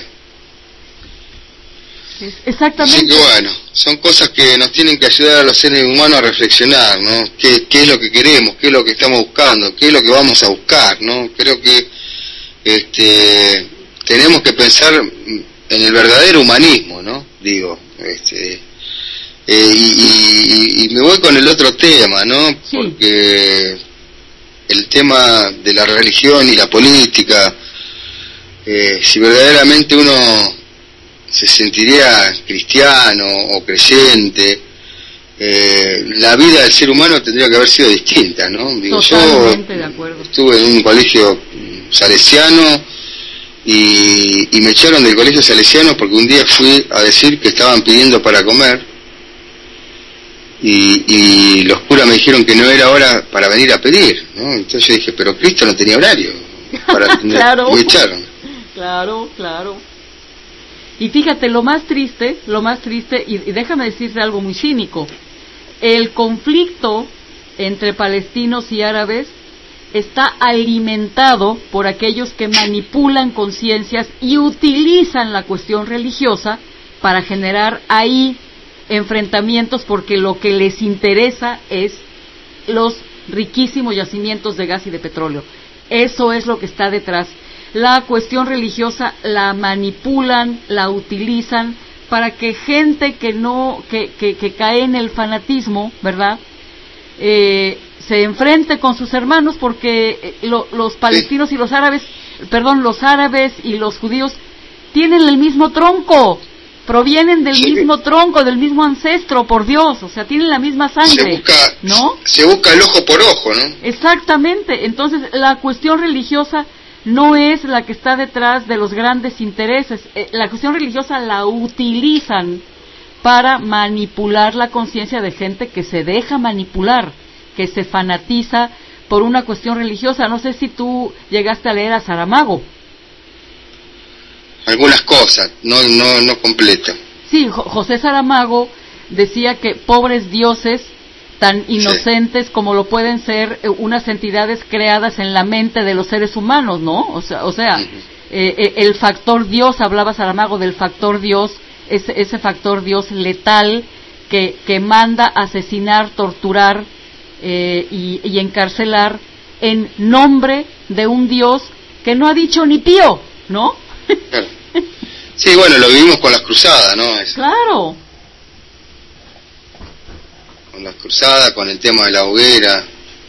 Exactamente. Así que son cosas que nos tienen que ayudar a los seres humanos a reflexionar, ¿no? ¿Qué es lo que queremos? ¿Qué es lo que estamos buscando? ¿Qué es lo que vamos a buscar? ¿No? Creo que tenemos que pensar en el verdadero humanismo, ¿no? Digo, y me voy con el otro tema, ¿no? Sí. Porque el tema de la religión y la política, si verdaderamente uno se sentiría cristiano o creyente, la vida del ser humano tendría que haber sido distinta, ¿no? Digo, totalmente de acuerdo. Estuve en un colegio salesiano y me echaron del colegio salesiano porque un día fui a decir que estaban pidiendo para comer y los curas me dijeron que no era hora para venir a pedir, ¿no? Entonces yo dije, pero Cristo no tenía horario para atender. Claro. Me echaron. Claro, claro. Y fíjate, lo más triste, y déjame decirte algo muy cínico, el conflicto entre palestinos y árabes está alimentado por aquellos que manipulan conciencias y utilizan la cuestión religiosa para generar ahí enfrentamientos, porque lo que les interesa es los riquísimos yacimientos de gas y de petróleo. Eso es lo que está detrás. La cuestión religiosa la manipulan, la utilizan para que gente que cae en el fanatismo, ¿verdad?, se enfrente con sus hermanos, porque los palestinos y los árabes y los judíos tienen el mismo tronco, provienen del mismo tronco, del mismo ancestro, por Dios, o sea, tienen la misma sangre, ¿no? Se busca el ojo por ojo, ¿no? Exactamente. Entonces, la cuestión religiosa no es la que está detrás de los grandes intereses. La cuestión religiosa la utilizan para manipular la conciencia de gente que se deja manipular, que se fanatiza por una cuestión religiosa. No sé si tú llegaste a leer a Saramago. Algunas cosas, no completo. Sí, José Saramago decía que pobres dioses tan inocentes como lo pueden ser unas entidades creadas en la mente de los seres humanos, ¿no? O sea, el factor Dios, hablaba Saramago del factor Dios, ese factor Dios letal que manda asesinar, torturar y encarcelar en nombre de un Dios que no ha dicho ni pío, ¿no? Claro. Sí, bueno, lo vivimos con las cruzadas, ¿no? Claro. Con las cruzadas, con el tema de la hoguera.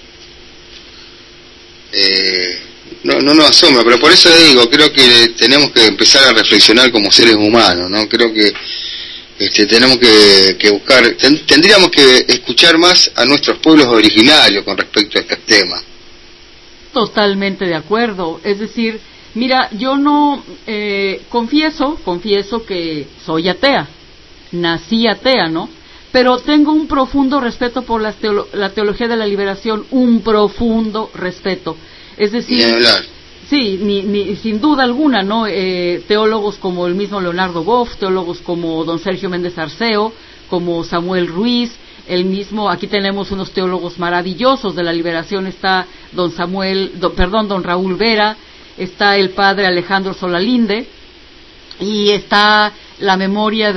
No nos asombra, pero por eso digo, creo que tenemos que empezar a reflexionar como seres humanos, ¿no? Creo que tenemos que buscar, tendríamos que escuchar más a nuestros pueblos originarios con respecto a estos temas. Totalmente de acuerdo. Es decir, mira, yo no confieso que soy atea, nací atea, ¿no? Pero tengo un profundo respeto por la teología de la liberación, un profundo respeto. Es decir, sí, sin duda alguna, ¿no? Teólogos como el mismo Leonardo Boff, teólogos como don Sergio Méndez Arceo, como Samuel Ruiz, aquí tenemos unos teólogos maravillosos de la liberación. Está don Raúl Vera, está el padre Alejandro Solalinde, y está la memoria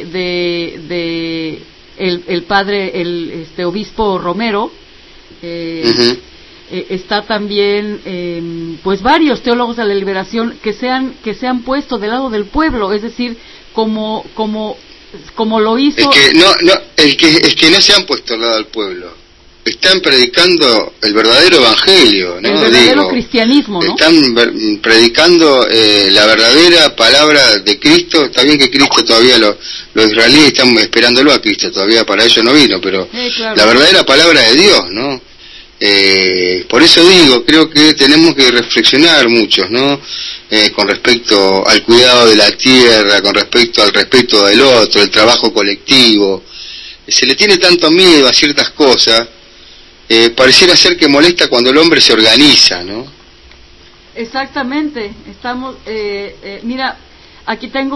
de el padre, obispo Romero. Está también pues varios teólogos de la liberación que se han puesto del lado del pueblo, es decir, como lo hizo. Es que no se han puesto al lado del pueblo, están predicando el verdadero evangelio, ¿no? El verdadero cristianismo, ¿no? Están predicando la verdadera palabra de Cristo. Está bien que Cristo todavía los israelíes están esperándolo a Cristo, todavía para ellos no vino, pero claro, la verdadera palabra de Dios, ¿no? Por eso digo, creo que tenemos que reflexionar muchos, ¿no? Con respecto al cuidado de la tierra, con respecto al respeto del otro, el trabajo colectivo. Se le tiene tanto miedo a ciertas cosas, pareciera ser que molesta cuando el hombre se organiza, ¿no? Exactamente. Estamos, mira, aquí tengo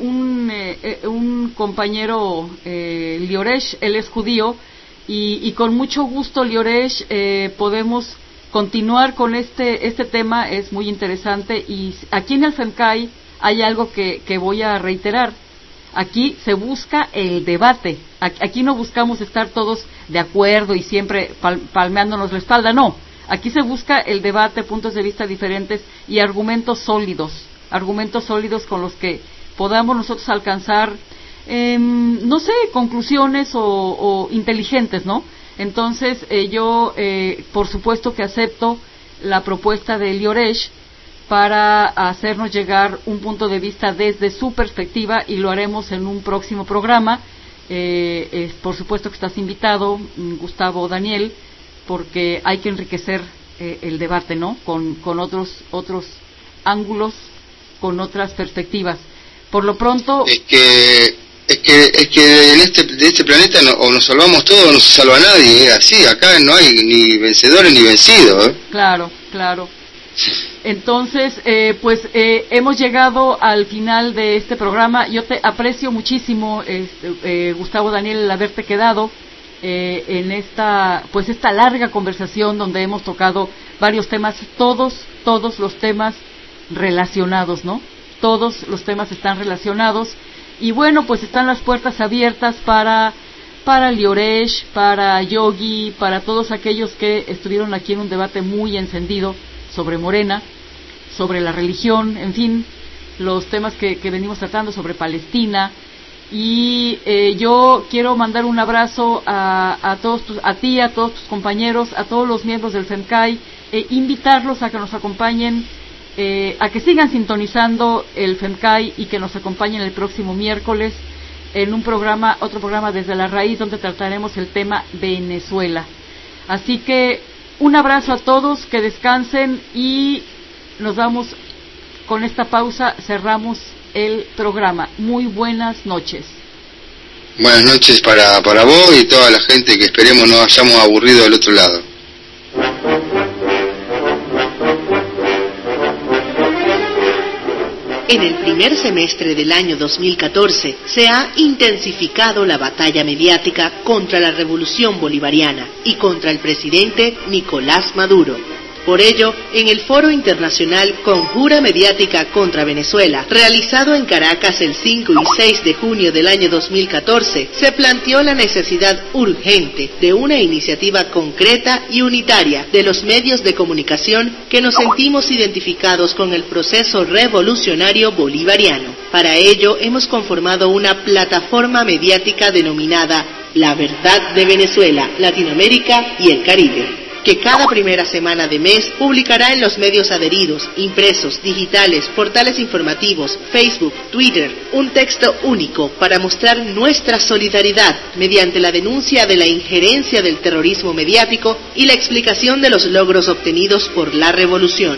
un compañero, Lioresh, él es judío, y con mucho gusto, Lioresh, podemos continuar con este tema. Es muy interesante, y aquí en el FEMCAI hay algo que voy a reiterar. Aquí se busca el debate. Aquí no buscamos estar todos de acuerdo y siempre palmeándonos la espalda, no. Aquí se busca el debate, puntos de vista diferentes y argumentos sólidos con los que podamos nosotros alcanzar, no sé, conclusiones o inteligentes, ¿no? Entonces, yo, por supuesto que acepto la propuesta de Lioresh para hacernos llegar un punto de vista desde su perspectiva, y lo haremos en un próximo programa. Por supuesto que estás invitado, Gustavo Daniel, porque hay que enriquecer el debate, ¿no? Con otros ángulos, con otras perspectivas. Por lo pronto... Es que de este planeta o nos salvamos todos o no se salva nadie, así, acá no hay ni vencedores ni vencidos, Claro. Entonces, hemos llegado al final de este programa. Yo te aprecio muchísimo, Gustavo Daniel, el haberte quedado en esta larga conversación donde hemos tocado varios temas, todos los temas relacionados, ¿no? Todos los temas están relacionados. Y bueno, pues están las puertas abiertas para Lioresh, para Yogi, para todos aquellos que estuvieron aquí en un debate muy encendido sobre Morena, sobre la religión, en fin, los temas que venimos tratando, sobre Palestina. Y yo quiero mandar un abrazo a ti, a todos tus compañeros, a todos los miembros del FEMCAI, invitarlos a que nos acompañen, a que sigan sintonizando el FEMCAI y que nos acompañen el próximo miércoles en otro programa desde la raíz, donde trataremos el tema Venezuela. Así que un abrazo a todos, que descansen, y nos vamos con esta pausa, cerramos el programa. Muy buenas noches. Buenas noches para vos y toda la gente, que esperemos no hayamos aburrido del otro lado. En el primer semestre del año 2014 se ha intensificado la batalla mediática contra la revolución bolivariana y contra el presidente Nicolás Maduro. Por ello, en el Foro Internacional Conjura Mediática contra Venezuela, realizado en Caracas el 5 y 6 de junio del año 2014, se planteó la necesidad urgente de una iniciativa concreta y unitaria de los medios de comunicación que nos sentimos identificados con el proceso revolucionario bolivariano. Para ello, hemos conformado una plataforma mediática denominada La Verdad de Venezuela, Latinoamérica y el Caribe, que cada primera semana de mes publicará en los medios adheridos, impresos, digitales, portales informativos, Facebook, Twitter, un texto único para mostrar nuestra solidaridad mediante la denuncia de la injerencia del terrorismo mediático y la explicación de los logros obtenidos por la revolución.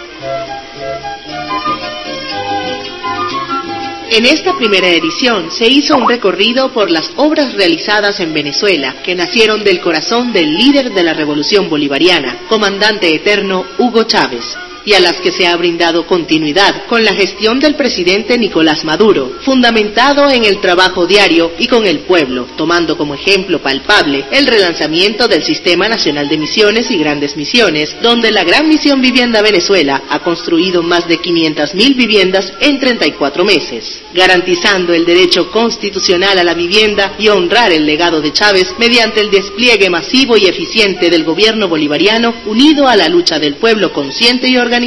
En esta primera edición se hizo un recorrido por las obras realizadas en Venezuela, que nacieron del corazón del líder de la revolución bolivariana, comandante eterno Hugo Chávez, y a las que se ha brindado continuidad con la gestión del presidente Nicolás Maduro, fundamentado en el trabajo diario y con el pueblo, tomando como ejemplo palpable el relanzamiento del Sistema Nacional de Misiones y Grandes Misiones, donde la Gran Misión Vivienda Venezuela ha construido más de 500.000 viviendas en 34 meses, garantizando el derecho constitucional a la vivienda y honrar el legado de Chávez mediante el despliegue masivo y eficiente del gobierno bolivariano unido a la lucha del pueblo consciente y organizado.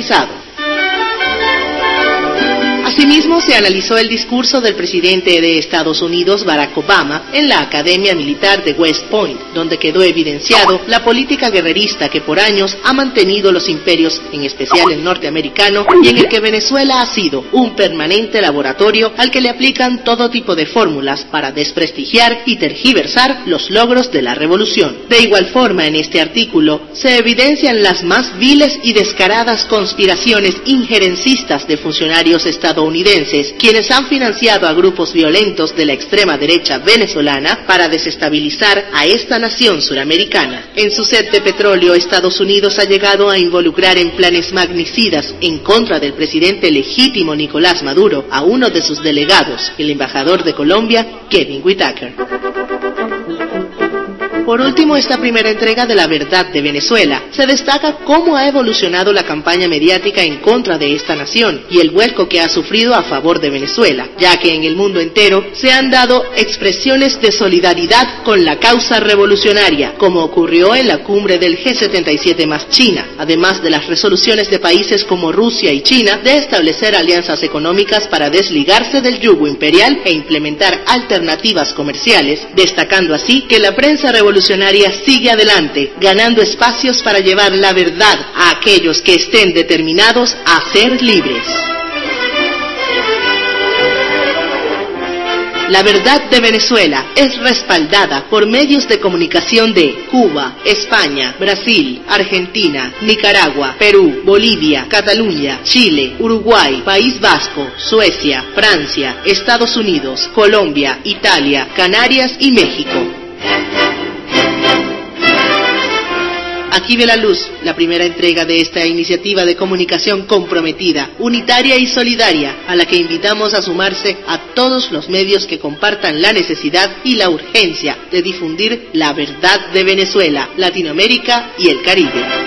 Asimismo, se analizó el discurso del presidente de Estados Unidos, Barack Obama, en la Academia Militar de West Point, donde quedó evidenciado la política guerrerista que por años ha mantenido los imperios, en especial el norteamericano, y en el que Venezuela ha sido un permanente laboratorio al que le aplican todo tipo de fórmulas para desprestigiar y tergiversar los logros de la revolución. De igual forma, en este artículo se evidencian las más viles y descaradas conspiraciones injerencistas de funcionarios estadounidenses, quienes han financiado a grupos violentos de la extrema derecha venezolana para desestabilizar a esta nación suramericana. En su sed de petróleo, Estados Unidos ha llegado a involucrar en planes magnicidas en contra del presidente legítimo Nicolás Maduro a uno de sus delegados, el embajador de Colombia, Kevin Whitaker. Por último, esta primera entrega de La Verdad de Venezuela se destaca cómo ha evolucionado la campaña mediática en contra de esta nación y el vuelco que ha sufrido a favor de Venezuela, ya que en el mundo entero se han dado expresiones de solidaridad con la causa revolucionaria, como ocurrió en la cumbre del G77 más China, además de las resoluciones de países como Rusia y China de establecer alianzas económicas para desligarse del yugo imperial e implementar alternativas comerciales, destacando así que la prensa revolucionaria sigue adelante, ganando espacios para llevar la verdad a aquellos que estén determinados a ser libres. La Verdad de Venezuela es respaldada por medios de comunicación de Cuba, España, Brasil, Argentina, Nicaragua, Perú, Bolivia, Cataluña, Chile, Uruguay, País Vasco, Suecia, Francia, Estados Unidos, Colombia, Italia, Canarias y México. Aquí ve la luz, la primera entrega de esta iniciativa de comunicación comprometida, unitaria y solidaria, a la que invitamos a sumarse a todos los medios que compartan la necesidad y la urgencia de difundir la verdad de Venezuela, Latinoamérica y el Caribe.